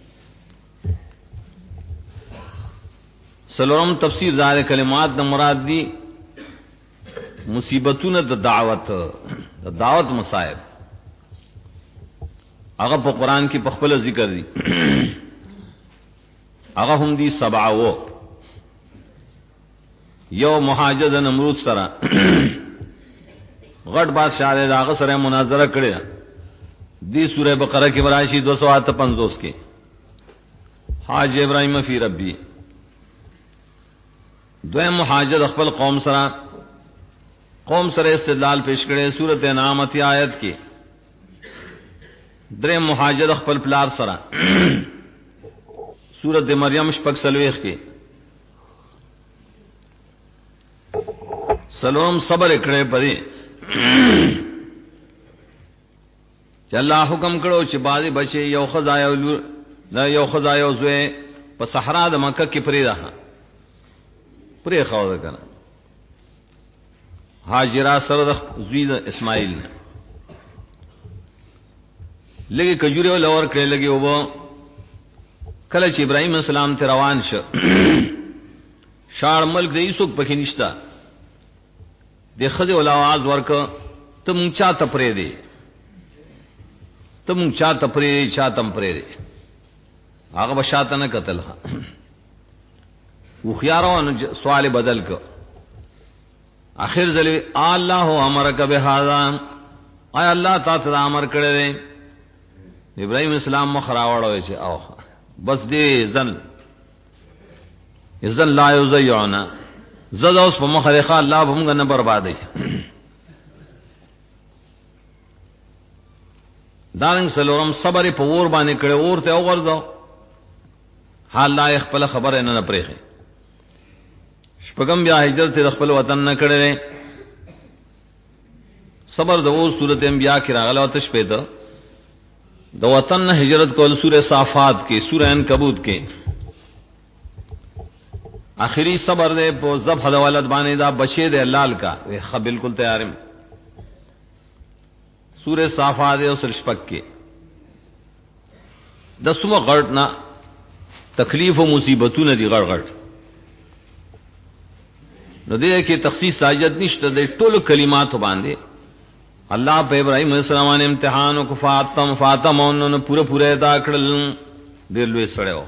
سلورم تفسیر دار کلمات د مراد دی مصیبتونه د دعوت مصائب. هغه په قران کې په خپل ذکر دي. هغه هم دي 7. یو مهاجد نمرود سره غټ بادشاہ دې هغه سره مناظره کړې دی. سورہ بقرہ کې ورایشي 258 کې حاج ابراہیم فی ربی. دویم محاجد خپل قوم سره استدلال پیش کړي سورۃ انعام اتیا آیت کې. دریم محاجد خپل پلار سره سورۃ مریم شپږ سلويخ کې. سلام صبر کړي پدې چې الله حکم کړو چې بازي بچي یو خدای زوی په صحرا د مکه کې پرې خو ده کنه. هاجرہ سره د زوی د اسماعیل لګي کجوره ولور کړي لګي وبو. کله چې ابراهيم السلام ته روان شو شار ملک د یوسف پکې نشتا، د خځه ول आवाज ورک ته مونږ چاته پرې دی، ته مونږ چاته پرې چاتم پرې دی. هغه بشاته نه قتل و خيارونو سوال بدل کو. اخر ذل الله امرک بهذا، اي الله تعالی امر کړی دی. ابراهيم اسلام مخ راوړو چې او بس دې ځن لا یضيعنا زدا اوس په مخه ښه الله به موږ نه بربادي. دارنګ سلورم صبر په ور باندې کړه اور ته وګرځاو حال لا خپل خبره نه پرېخه شپږم بیا هجرت د خپل وطن نه کړه صبر د او سورۃ انبیاء کې راغله او تش پیدا د وطن نه هجرت کول سورۃ صافات کې سورۃ عنکبوت کې آخری صبر دے په ذبح د ولد باندې دا بچی دے لال کا وی بالکل تیارم سورۃ صافات او سرشپک کې دسمه غړ نه تکلیف او مصیبتونه دي غړ غړ نو دې کې تخصیص ساجد نشته د ټولو کلماتو باندې الله په ابراهيم عليه السلام باندې امتحان او فاطمه پورا ادا کړل ډېر لوی سړیو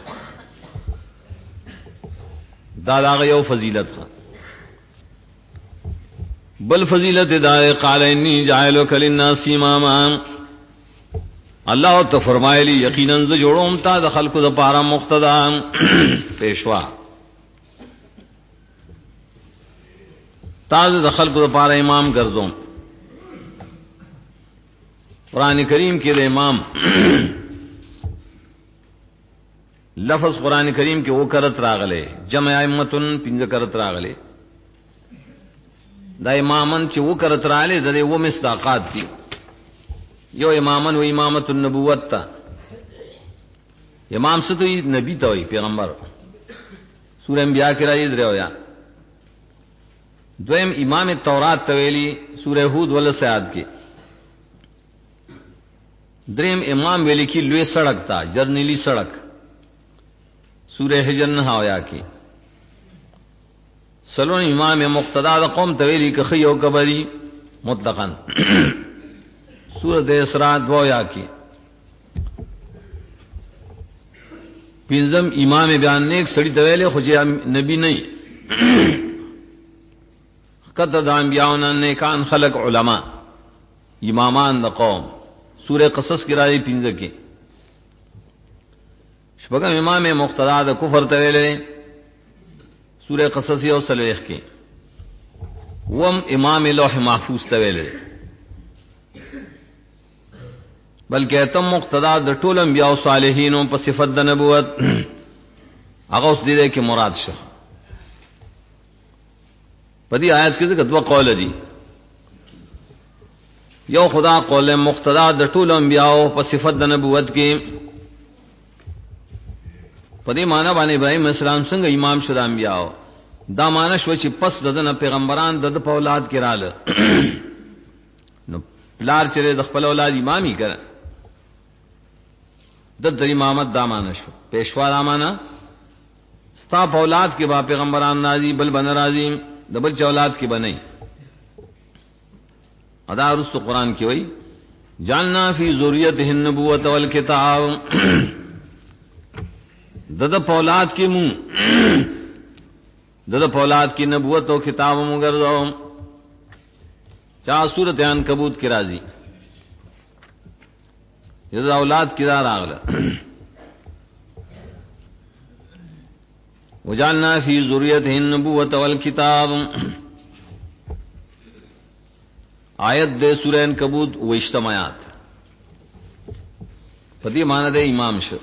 دا داغه یو فضیلت ده بل فضیلت دا قال انی جاعلک للناس اماما الله تو فرمایلی یقینا ز جوړوم تا د خلقو د پاره مقتدا پیشوا تا د خلقو د پاره امام ګرځوم قران کریم کې د امام لفظ قران کریم کې وکرت راغله جمع ائمتن پنځه کرت راغله دا امامن چې وکرت راغله د و مصداقات دي یو امامن و امامت النبوت تا امام څه ته نبی ته وي پیغمبر سورہ انبیاء کې راځي درو یا دویم امام تورات تویلی سورہ ہود ول سیاد کې دریم امام ویلی کی لوی سڑک تا جرنیلی سڑک سورہ حجر نہ ہویا کی سلون امام مقتدا د قوم تویلی که خیو کبری مطلقاً سورۃ اسراء دویا کی پنځم امام بیان نیک سړی تویلی خو چې نبی نه کته د انبیاءونو نیکان خلق علما امامان د قوم سورہ قصص کی راځي پنځه کې شپږم امام مقتدا د کفر ته ویلې سورہ قصص یو صلیح کې وم امام لوح محفوظ ته ویلې بلکې تم مقتدا د ټول انبیاء او صالحینو په صفت د نبوت هغه اوس دې کې مراد شه په دې آیت کې څه دوه قول دي یو خدا قول مقتدا د ټول انبیاء په صفت د نبوت کې په دې معنی باندې ابراهيم السلام څنګه امام شو د انبیاء دا معنی شو چې پس دغه پیغمبران د په اولاد کې رااله نو پلار چې د خپل اولاد امامي کړ د امامت دا معنی شو پیشوا دا معنی ستا په اولاد کې با پیغمبران نازي بل بن راځي د بل اولاد کې بنئ ادا رسو قرآن کی وئی جاننا فی ذریته النبوت والکتاب دد پولاد کی منہ دد پولاد کی نبوت و کتاب مگردو چاہ سورت عنکبوت کی راضی دد اولاد کی دار آغلا وجعلنا فی ذریته النبوت والکتاب آیت دے سورہ عنکبوت و اجتماعات پدی معنی دے امام شو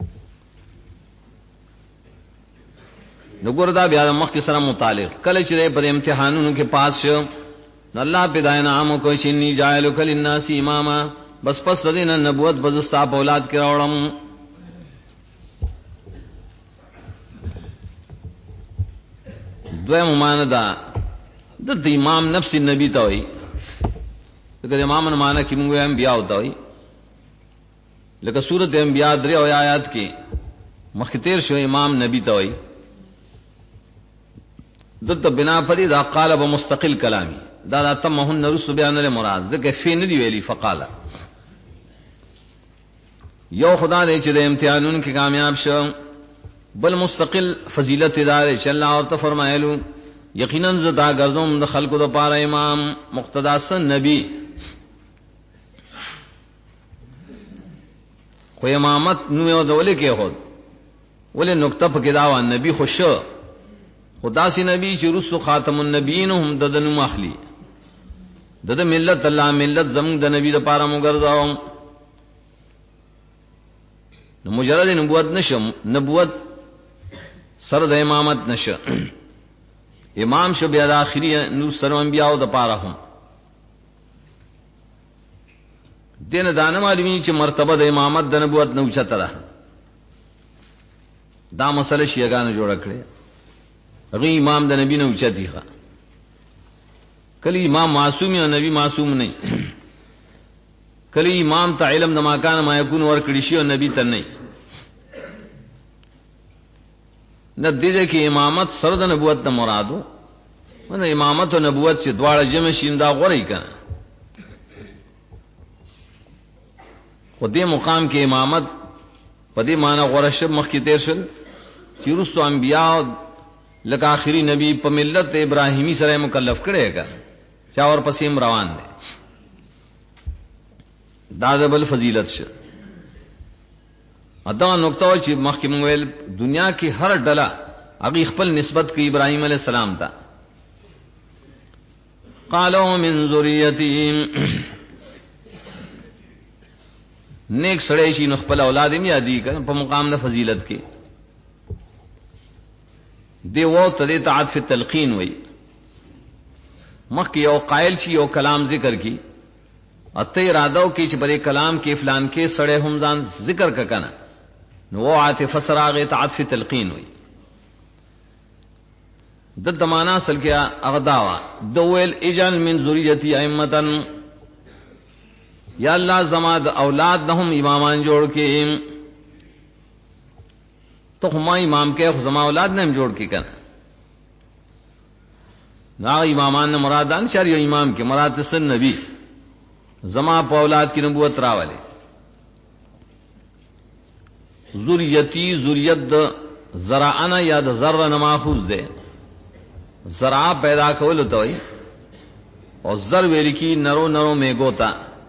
نګور دا بیا مخ کې سره متعلق کله چې په امتحانونو کې پاس شو الله په دای نام کو چې انی جاعلک للناس اماما بس پس دین نبوت بزستا په اولاد کې راوړم دویم معنی دا د امام نفس نبی ته وي لکه امام نه معنی کې موږ انبیاء وتا وي لکه سورۃ انبیاء درې او آیات کې مخکې تیر شو امام نبی ته وي دته بنا پرې دا قالب مستقل کلامی دا تمهن رسو بیان له مراد ځکه فی نه دی ویلی فقال یو خدا دې چې د امتحانونو کې کامیاب شو بل مستقل فضیلت دار چې الله او ته فرمایلو یقینا زدا ګرځوم د خلقو د پاره امام مقتدا سن نبی خو امامت نو یو دولې کې هو ولې نقطه په کې دا و نبی خوشو خدا سی نبی چې رسو خاتم النبیین هم ددن مخلی دد ملت الله ملت زم د نبی د پاره مګرځاو نو مجرد نبوت نشه، نبوت سره د امامت نشه، امام شو بیا د اخري نور سره انبیاء د پاره هم دین دانه معلومی چې مرتبه د امامت د نبوت نو چته ده. دا مسله شیعاګانو جوړ کړي، هغه امام د نبی نه اوچا دی ښا، کله امام معصوم او نبی معصوم نه، کله امام ته علم د ما کان ما یکون ور کړی شی او نبی ته نه. نه دې کې امامت سره د نبوت نه مرادو، ونه امامت او نبوت چې دواړه جمع شین دا غوړی کنه. خو دې مقام کې امامت په دې معنی غوړه شب مخ کې تیر شل چې رسو انبیاء لکه آخري نبی په ملت ابراهیمی سره مکلف کړي کا چا ور پسې روان دي. دا د بل فضیلت شه. ادا نقطه چې مخکې مونږ ویل دنیا کې هر ډله هغه خپل نسبت کوي ابراهیم علیه السلام ته. قالوا من ذریته، نیک سړی شي نو خپل اولاد یې یادی کړه په مقام د فضیلت کې. دی وو ته د عطف تلقین وای، مخکې یو قائل شي یو کلام ذکر کی اته ارادو کې چې پرې کلام کې فلان کې سړی هم ځان ذکر کنه، نو عاطف سراغه تعطف تلقین وای. د دمانا اصل کې اغداوا دویل اجل من ذریتی ائمتن، یا اللہ زما د اولاد نهم امامان جوړ کې، تو ما امام کې خو زما اولاد نه جوړ کې کنه. نا امامان نه مرادان شریع امام کې مراد سن نبی زما په اولاد کې نبوت راولې. ذریتی ذریت زرعنا یا د ذره نه ماخوذ ده، زرع پیدا کول ته وي، او زر ویل کی نرو نرو میګوتا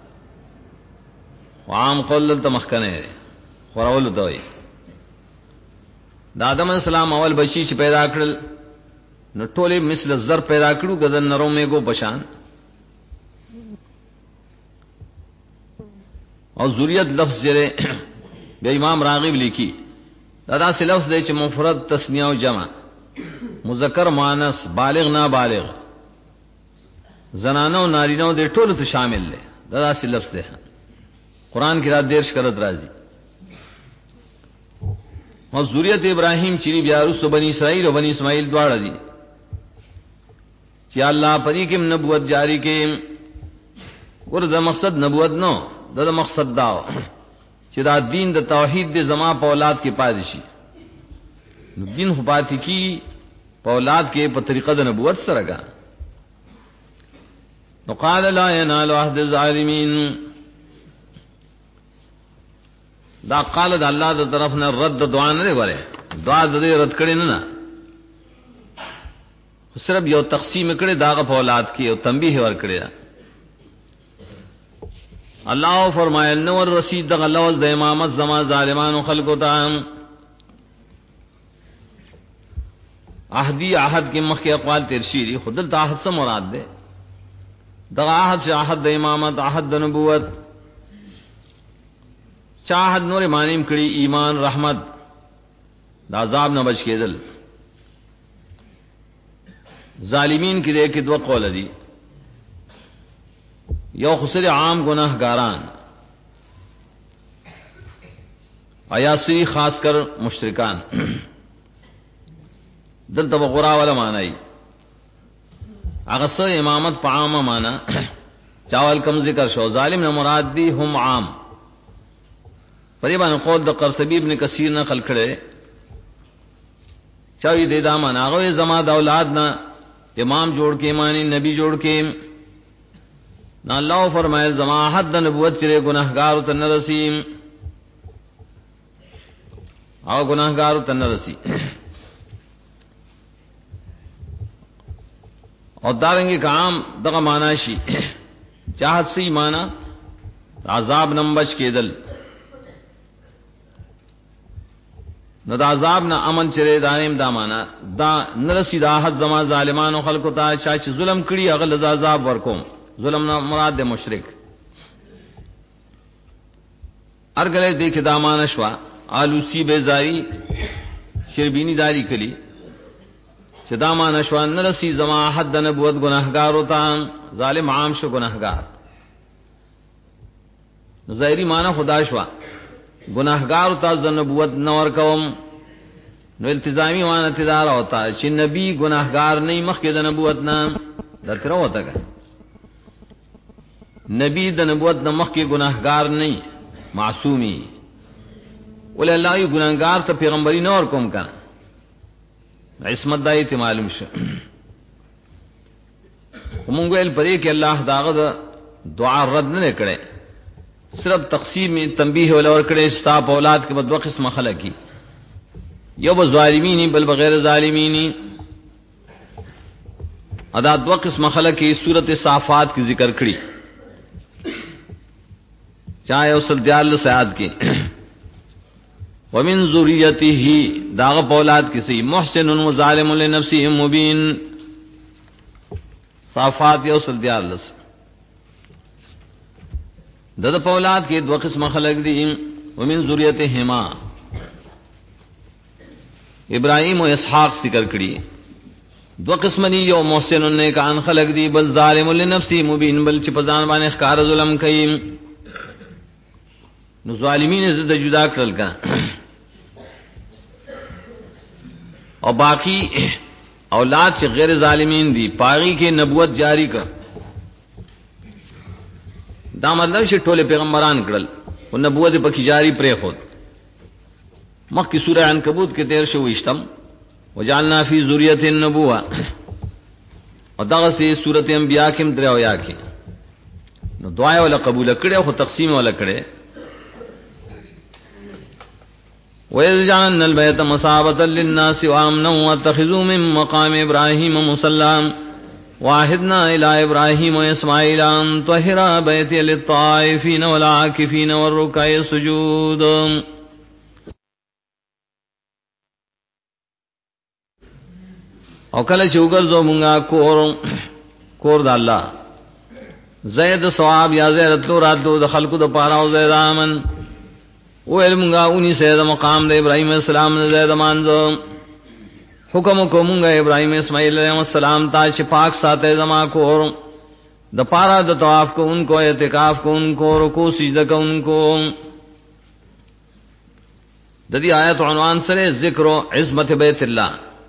عام قول ته مخکنه خورول ته وي. د آدم السلام اول بچی چې پیدا کړل نو ټوله مثل زر پیدا کړو غدن نرو میګو بشان، او ذریت لفظ جره به امام راغب لیکي دا داسې لفظ دی چې مفرد تسنیه او جمع مذکر مؤنث بالغ نابالغ زنانه او نارینه د ټولو ته شامل دی. دا داسې لفظ دی قرآن کی رات دیرش کرت راضی. اور ذریت ابراہیم چری بیارس و بنی اسرائیل و بنی اسماعیل دواړه دي چې الله پدې کې نبوت جاری کې ورته مقصد نبوت نو دا مقصد دا چې دا دین د توحید د زما په اولاد کې پادشي، نو دین خو پاتې کی په اولاد کې په طریقه د نبوت سره کا. نو قال لا ينال عهد الظالمین، دا قال د الله د طرف نه رد دعا نه غواړي، دعا د دې رد کړي نه، صرف یو تقسیم کړي داغه په اولاد کې او تنبیه ور کړی. الله فرمایل نو رسید دغه لوز د امامت زما ظالمانو خلقو ته. عهدی عهد کې مخکې اقوال تیر شي دي، خود د عهد څخه مراد ده دغه عهد چې عهد د امامت عهد د نبوت چاہت نور مانیم کړي ایمان رحمت د عذاب نه بچ کېدل. ظالمین کې دې کې دوه قول دي، یو خسر عام گناہگاران ایاسی خاص کر مشرکان دلته غرا ولا معنی هغه سه امامت په عامه معنی چاول کم ذکر شو. ظالم نه مراد دي هم عام، پرې باندې قول د قرطبی ابن کثیر نقل کړي چاوي دې دا معنا هغه زما د اولاد نه امام جوړ کې معنی نبی جوړ کې نہ. اللہ فرمائے زما حد نبوت چرے گناہگار تن رسیم او گناہگار تن رسی اور دارنگی کا عام دغه معنا شي چاہت سی معنا عذاب نمبچ کے دل نو دا عذاب نہ امن چرے دائم دا معنا دا نرسی دا حد زما ظالمانو خلقو تا چا چې ظلم کړي هغه عذاب ورکوم. ظلم نہ مراد مشرک ارگلے دیکھ دامان شوا آلوسی بیزاری شربینی داری کلی چدا ما نشوان نرسی زما حد نبوت گناہگار ہوتا ظالم عام شو گناہگار ظاہری معنی خدا شوا گناہگار ہوتا ز نبوت نور قوم نو التزامی معنی تدار ہوتا چھ نبی گناہگار نہیں مخ کے نبوت نام درکرا ہوتا گا نبی د نبوت نہ مخ کے گناہگار نہیں معصومی ول اللہ ی گناہگار تو پیغمبری نور کوم کا عصمت دای ته معلوم شو مونږ ول پرې کې الله داغه دعا رد نه کړي صرف تقسیم تنبیہ ولا ور کړي استاپ اولاد کې بدو قسم خلقی یو ظالمین بل بغیر ظالمین ادا دو قسم خلق کی سورۃ صافات کی ذکر کړي چاہے اوصل دیال سیاد کی ومن ذریته داغ اولاد کسی محسن و ظالم لنفسه مبین صافات اوصل دیال دد اولاد کے دو قسم خلق دی ومن ذریتهما ابراہیم و اسحاق ذکر کړي دو قسمنی یو محسن نے کان خلق دی بل ظالم لنفسه مبین بل چې پزان باندې ښکار ظلم کوي نو ظالمین زد جدا کړل کا او باقی اولاد چې غیر ظالمین دی پاغي کې نبوت جاری کا دا مطلب چې ټول پیغمبران کړل او نبوت پکې جاری پرې خود مخ کی سورہ عنکبوت کے 13 وجعلنا فی ذریۃ النبوہ اور دغه سے سورۃ انبیاء کې 3 کې نو دعا ولا قبول کړي او تقسیم ولا کړي وَإِذْ جَعَلْنَا الْبَيْتَ مَثَابَةً لِلنَّاسِ وَأَمْنًا وَاتَّخِذُوا مِن مَّقَامِ إِبْرَاهِيمَ مُصَلًّى وَعَهِدْنَا إِلَىٰ إِبْرَاهِيمَ وَإِسْمَاعِيلَ أَن طَهِّرَا بَيْتِيَ لِلطَّائِفِينَ وَالْعَاكِفِينَ وَالرُّكَّعِ السُّجُودِ او کله چې وګرځو مونږه کور د الله زید ثواب یا زیرت لو راتلو د خلقو د پاره او زید امن او علمغا اونی سید مقام د ابراہیم علیہ السلام نے زید مانزو حکم کو مونږه ابراہیم اسماعیل علیہ السلام تا چې پاک ساته زما کور د پاره د طواف کو ان کو اعتکاف کو ان کو رکوع سجدہ کو ان کو د دې آیت عنوان سره ذکر عظمت بیت الله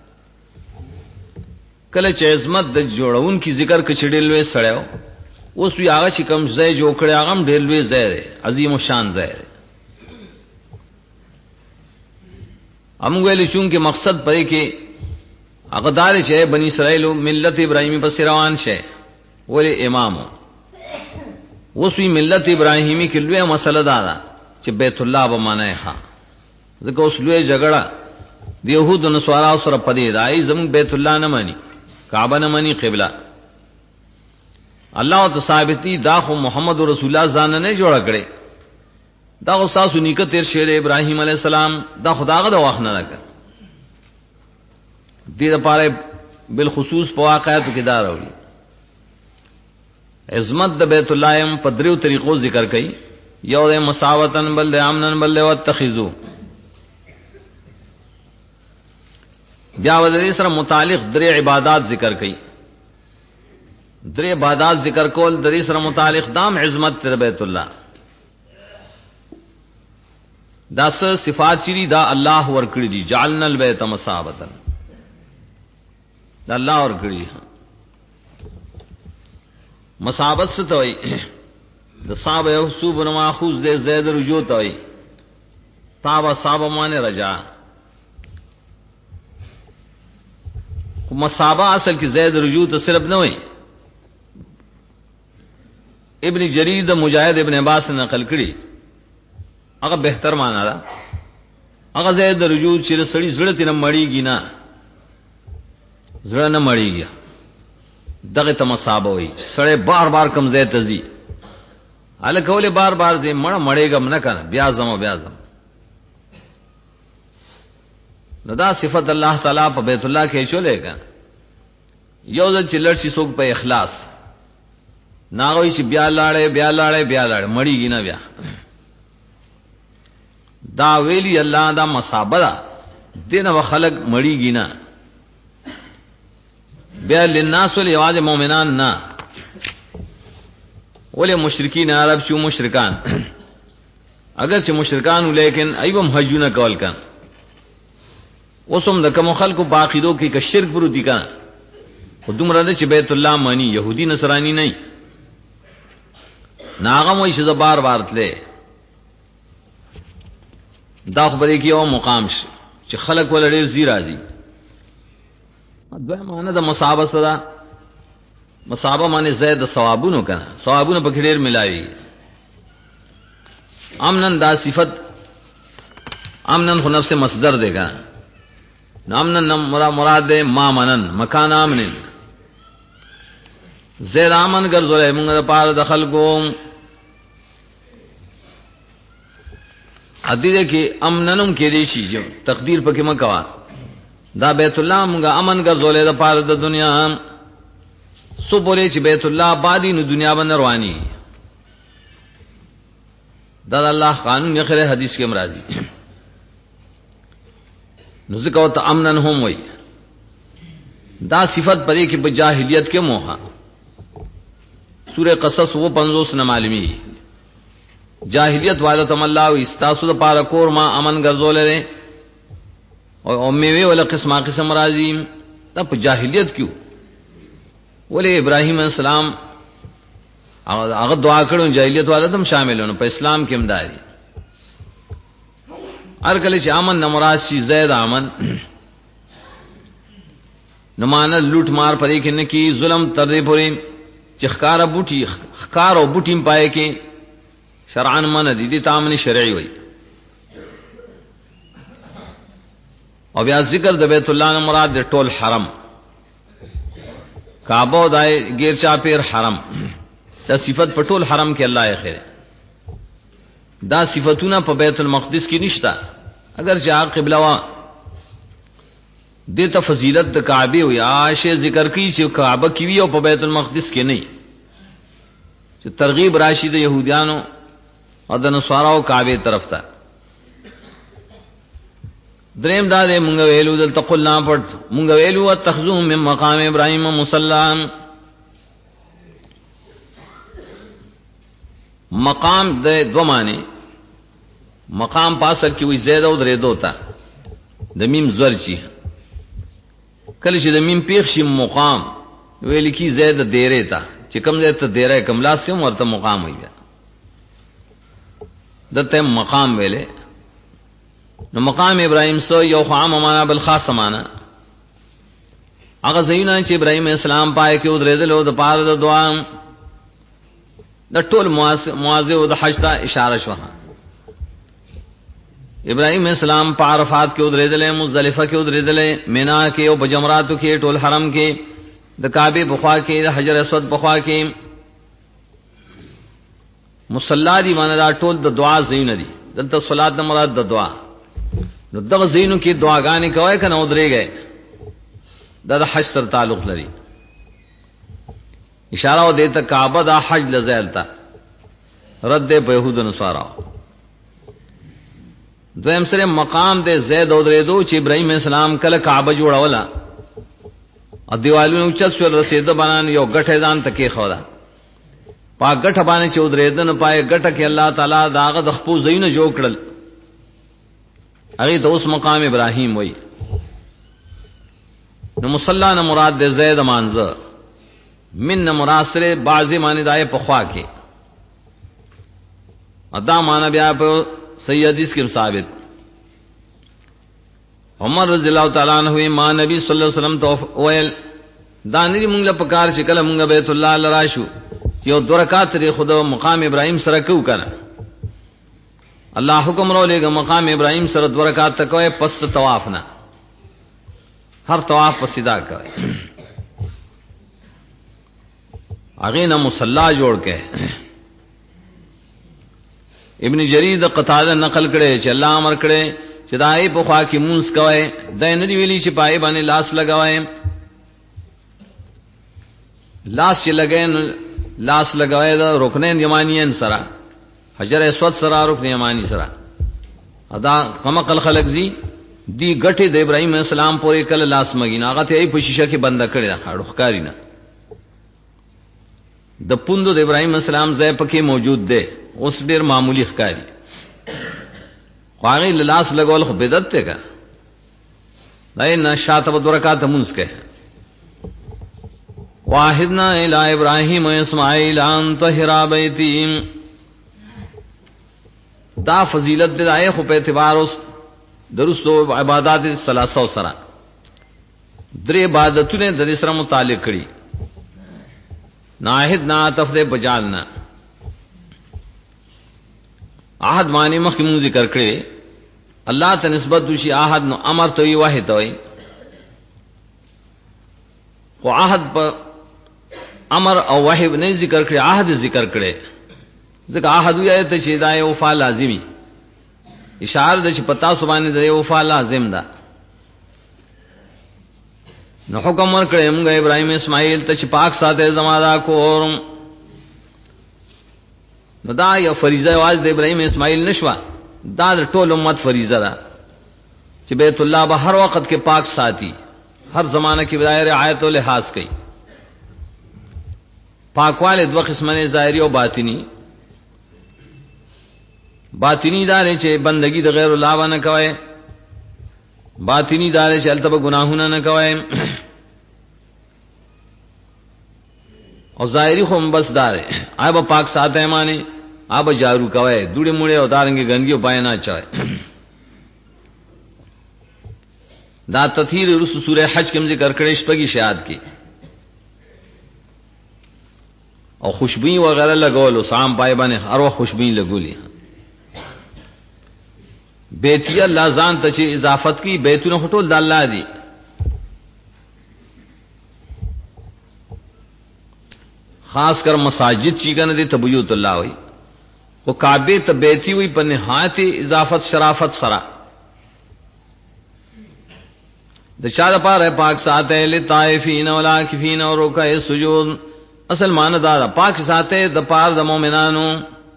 کله چې عظمت د جوړون کی ذکر کچډل وې سړیو اوس وی هغه چې کوم ځای جوړ کړی هغه ډېر لوی ځای عظیم شان ځای هم ویل چون کې مقصد پې کې هغه دار چې بنی اسرائیل ملت ابراهیمی پر روان شه ولې امام اوس وی ملت ابراهیمی کې لوی مسله ده چې بیت الله به معنی ښه ځکه اوس لوی جګړه د يهودو نصارا سره پدې راي زمون بیت الله نه مانی کعبه نه مانی قبله الله تو ثابتی دا خو محمد رسول الله ځان نه جوړ کړي دا اوساسو نیکه تیر شعر ابراهیم علیہ السلام دا خداغه د وخت نه راک دې لپاره بالخصوص په واقعاتو کې دا راوړي عظمت د بیت الله هم په دریو طریقو ذکر کړي یو د مساوتن بل د امنن بل د واتخذو بیا ودې سره متعلق درې عبادت ذکر کړي درې عبادت ذکر کول درې سره متعلق دام عظمت تر بیت الله دا صفات چری دا الله ور کړی دي جعلنا البيت مثابتا دا الله ور کړی مثابت څه ته وایي د صاحب یو صوب ماخوذ دے زید رجوع ته وایي تابا صاحب معنی رجا مصابہ اصل کی زید رجوع تو صرف نہ ہوئی ابن جریر مجاہد ابن عباس نے نقل کړي هغه بهتر معنا ده هغه زید رجوع چې سړی زړه تنه مړیږي نه زړه نه مړیږي دغه ته مصابه وي سړی بار بار کم زید تزي ال کوله بار بار زې مړېګم نه کنه بیا زم نو دا صفت الله تعالی په بیت الله کې چولېګا یو ځل چې لړشي څوک په اخلاص ناوي چې بیا لاړې مړیږي نه بیا دا ویلی الله دا مصابه دینه خلق مړیږي نه بیا للناس ولواج مؤمنان نه ولې مشرکین عرب شو مشرکان اگر چې مشرکان لیکن ایوم حجونه کول کان اوسم د کوم خلکو باقیدو کې ک شرک پروتي کان خودمره چې بیت الله مانی يهودي نصراني نه ناغم وای چې بار بار تله دا خبرې کې او مقام شي چې خلق ولړې زی راځي دوی معنی د مصابه سره مصابه معنی زید ثوابونو کنه ثوابونو په ډېر ملایي امنن دا صفت امنن خو نفس مصدر دیگا امنن مراد دے ما منن مکان امنن زید امن ګرځولې موږ د پاره د خلکو ادیده کې امننم کې دي شي جو تقدیر پکې مکوا دا بیت الله موږ امن ګرځولې د پاره د دنیا سو بولې چې بیت الله آبادی نو دنیا باندې رواني دا الله قانون یې خره حدیث کې مرادي نو ځکه او ته امنن هم وای دا صفت پرې کې په جاهلیت کې موها سورہ قصص وہ 50 نه معلومی جاہلیت وعدت الله او استاسو د پاره کور ما امن ګرځولې او میوه ولا قسمه قسم راځي دا په جاہلیت کیو ولې ابراهیم السلام هغه دعا کړو جاہلیت والدم شاملونه په اسلام کې امدادي هر کله چې امن نمراد شي زید امن نمانه لوټ مار پرې کې نه کی ظلم تر دې پورې چې ښکارا بوټي ښکار او بوټیم پای کې شرعن من دي تامن شرعي وي او بیا ذکر د بیت الله نه مراد د ټول حرم کعبه دای غیر چا پیر حرم دا صفت په ټول حرم کې الله یې خیر دا صفاتونه په بیت المقدس کې نشتا اگر چې قبله وا دته فضیلت د کعبه او عائشه ذکر کی چې کعبه کې وی او په بیت المقدس کې نه چې ترغیب راشد يهوديانو او د نصاراو کعبه طرف ته دریم دا دې مونږ ویلو دلته قلنا پټ مونږ ویلو تخذو من مقام ابراهيم مصلا مقام د دو معنی مقام پاسل کې وي زید او درې دوتا د میم زور چی کله چې د میم پیښ شي مقام ویل کی زید دیره تا چې کم زید ته دیره کم لاس هم ورته مقام وي دته مقام ویلې نو مقام ابراهيم سو یو خام معنا بل خاص معنا هغه زینه چې ابراهيم اسلام پای کې ودرېدل د پاره د دعا د ټول موازه د حج ته اشاره شوه ابراهيم اسلام په عرفات کې ودرېدل مزدلفه کې ودرېدل مینا کې او بجمراتو کې ټول حرم کې د کعبه بخوا کې د حجر اسود بخوا کې مصلا دی معنی دا ټول د دعا زینه دي دلته صلات د مراد د دعا نو دغه زینو کې دعاګانې کوي کنه ودرېږي دا د حج سره تعلق لري اشاره و دیتا کعبه دا حج لزیلتا رد په يهود نصارا دویم سره مقام دے زید او درېدو چې ابراهيم السلام کله کعبه جوړولا ا دیوالونو چت شول رسیده بنان یو غټه ځان تکي خودا پا غټه باندې چې درېدن پای غټه کې الله تعالی داغه د خپو زینه جوړ کړل هغه د اوس مقام ابراهيم وای نو مصلا نه مراد دے زید مانزه من مراسل بعضی معنی دای په خوا کې ادا معنی بیا په صحیح حدیث کې ثابت عمر رضی الله تعالی عنہ ما نبی صلی الله علیه وسلم تو ویل دانری مونږ په کار چې کله مونږ بیت الله لراشو یو دو رکعات لري خود مقام ابراهيم سره کو کنه الله حکم رو لګه مقام ابراهيم سره دو رکعات تکوي پس طواف نه هر طواف په سیدا کوي اغه نه مصلا جوړ کې ابن جریر د قتاده نقل کړي چې الله امر کړي چې دای په خوا کې مونږ کوي دای نه دی ویلي چې پای باندې لاس لگاوي لاس چې لګین لاس لگاوي دا رکنین یمانیین سره حجر اسود سره رکن یمانی سره ادا قمقل خلق زی دی غټه د ابراهیم السلام پورې کله لاس مګین هغه ته په شیشه کې بند کړی راخړو ښکاری نه د پوندو د ابراهیم السلام ځای پکې موجود دی اوس ډیر معمولی ښکاری خواغی لاس لګول خو بدعت ته کا دای نه شاته و درکات منس کې واحدنا الی ابراهیم و اسماعیل ان طهرا بیتی دا فضیلت دای خو په اعتبار اوس درستو عبادت ثلاثه سره درې عبادتونه د سره متعلق کړي ناهد نا تفذ بجالنا احد معنی مخکې ذکر کړي الله ته نسبت دوشي احد نو امر ته وي واحد وي خو احد په امر او واحد نه ذکر کړي احد ذکر کړي ځکه احد وي ته چې دا یو فعل لازمي اشاره د چې پتا سبحانه د یو فعل لازم ده نو حکم ورکړې موږ ابراهيم اسماعیل ته چې پاک ساته زمادا کورم نو دا یو فریضه واج د ابراهيم اسماعیل نشوا دا د ټول امت فریضه ده چې بیت الله به هر وخت کې پاک ساتي هر زمانہ کې بدايه رعایت او لحاظ کوي پاکواله دوه قسمه ظاهري او باطینی باطینی دا نه چې بندگی د غیر الله باندې کوي باطینی دا نه چې التبه گناهونه نه کوي او ظاهری خو بس دار آب پاک ساته معنی آب جارو کوي دوړې موړې او دارنګي ګندګي پای نه چای دا تطهیر رسو سوره حج کې ذکر کړي شپږی شهادت کې او خوشبوئی وغیرہ لګول او سام پای باندې هر وخت خوشبوئی لګولي بیتی الله ځان ته چې اضافت کی بیتونه هټول د الله دي خاص کر مساجد چې کنه دي تبیوت الله وي او کعبه ته بیتی وي په نهایت اضافت شرافت سره د چا لپاره پاک ساته لطائفین ولاکفین او رکع سجود اصل معنی دا پاک ساته د پاره د مؤمنانو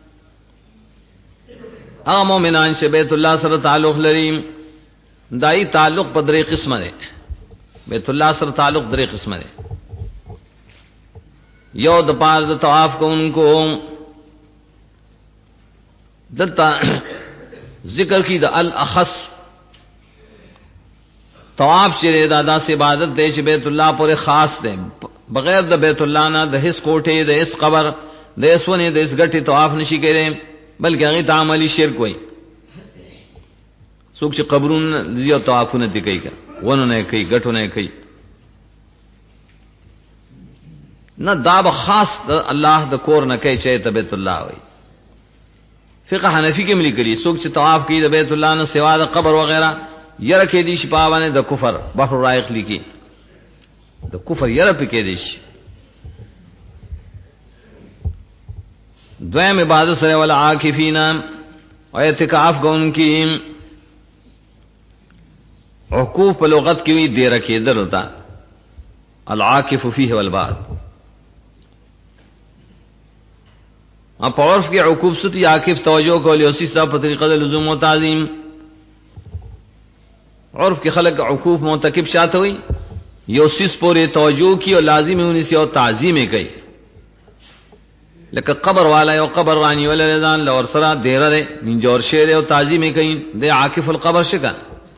هغه مؤمنان چې بیت الله سره تعلق لري دای تعلق په درې قسمه ده بیت الله سره تعلق درې قسمه ده یو د پاره د طواف کوونکو دلته ذکر کی د الاخص طواف چې دادا سے عبادت دی چې بیت الله پورې خاص ده بغیر د بیت الله نه د هیڅ کوټه د هیڅ قبر د هیڅ ونې د هیڅ غټي طواف نشي کېږي بلکې هغه تعاملی شرک وای څوک چې قبرونه زیات طوافونه دي کوي ونه نه کوي غټونه نه کوي نه دا به خاص الله د کور نه کوي چې ته بیت الله وای فقہ حنفی کې ملي کړي څوک چې طواف کوي د بیت الله نه سوا د قبر وغیرہ یره کې دي شپاونه د کفر بحر رایق لیکي د کفر یره پکې دي دویم عبادت سره ول عاکفین او اعتکاف کوونکی عقوف په لغت کې وی دیر کې درتا العاکف فيه والبعد په عرف کې عقوف ستي عاکف توجه کولی او سیسه په طریقه د لزوم او تعظیم عرف کې خلق عقوف مرتکب شاته وي یو سیس پورې توجه کی او لازم ونی سی او تعظیم یې کوي لکه قبر والا یو قبر رانی ولا ځان لور سره ډیره منجور شعر او تعظیم یې کوي د عاکف القبر شکا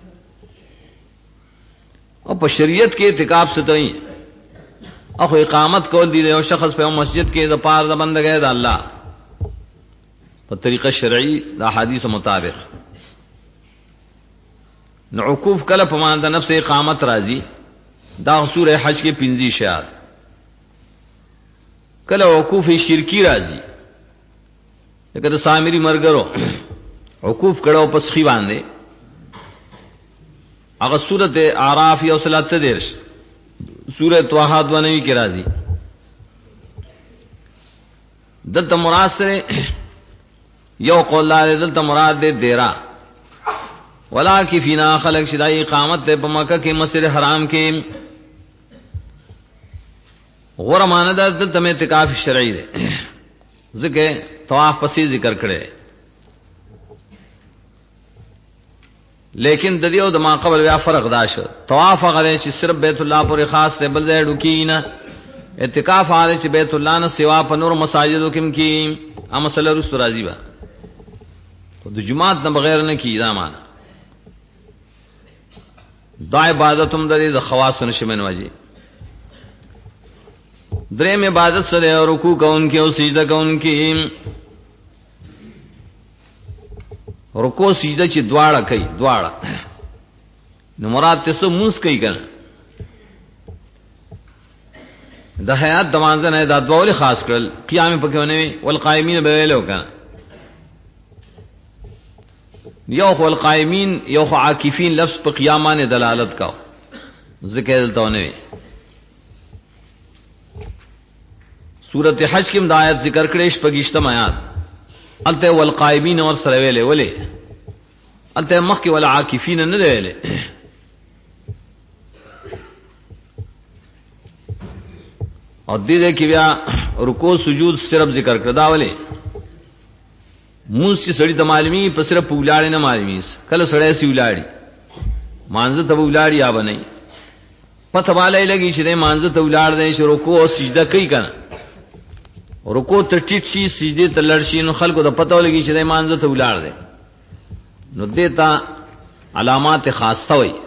او په شریعت کې اعتکاف ستوي او اقامت کول دي یو شخص په مسجد کې د پاره د بندګۍ د الله په طریقه شرعي د احادیث مطابق نو عقوف کله په مان د نفس اقامت راځي دا سوره حج کې 50 شیات کله عقوف شرکی راځي لکه د سامری مرګرو عقوف کړه په سخی باندې هغه سورته اعراف یو صلات درش سوره توحا دونوي کې راځي دلته مراد سره یو قول لا دلته مراد دې دیرا ولکفینا خلق شدای اقامت په مکه کې مسجد حرام کې غور ماند دلته مې اعتکاف شرعي دی ځکه طواف پسې ذکر کړي لیکن د دې او د ما قبل بیا فرق دا شو طواف غره چې صرف بیت الله پورې خاص ته بل ځای ډوکینا اعتکاف غره چې بیت الله نه سوا په نور مساجدو کې کی ام مسله رسو راضی با د جمعات نه بغیر نه کی دا معنا دا عبادت هم د خواص نشمن واجی درې میں عبادت سره رکوع کوونکی او سجده کوونکی رکوع سجده چې دواړه کوي دواړه نو مراد ته موږ کوي کنه د حیات د مانځ نه د دوول خاص کړل قیام پکې ونه والقائمین به ویلو کنه یو خو القائمین یو خو عاکفین لفظ په قیامانه دلالت کاو ذکر دلته نه سورۃ حج کې د آیات ذکر کړي شپږشتم آیات انت والقائمین اور سره ویلې ولې انت مخکې ولا عاکفین نه ویلې او دې کې بیا رکوع سجود صرف ذکر کړه دا ولې موږ چې سړی د معلومی په صرف ولاړ نه معلومی کله سړی سی ولاړی مانزه ته ولاړی یا بنئ پته والے لګی چې مانزه ته ولاړ دی چې رکوع او سجده کوي کنه رکوع ته ټیټ شي سجده ته لړ شي نو خلکو ته پته ولګي چې مانزه ته ولاړ دی نو دیتا علامات خاصه وي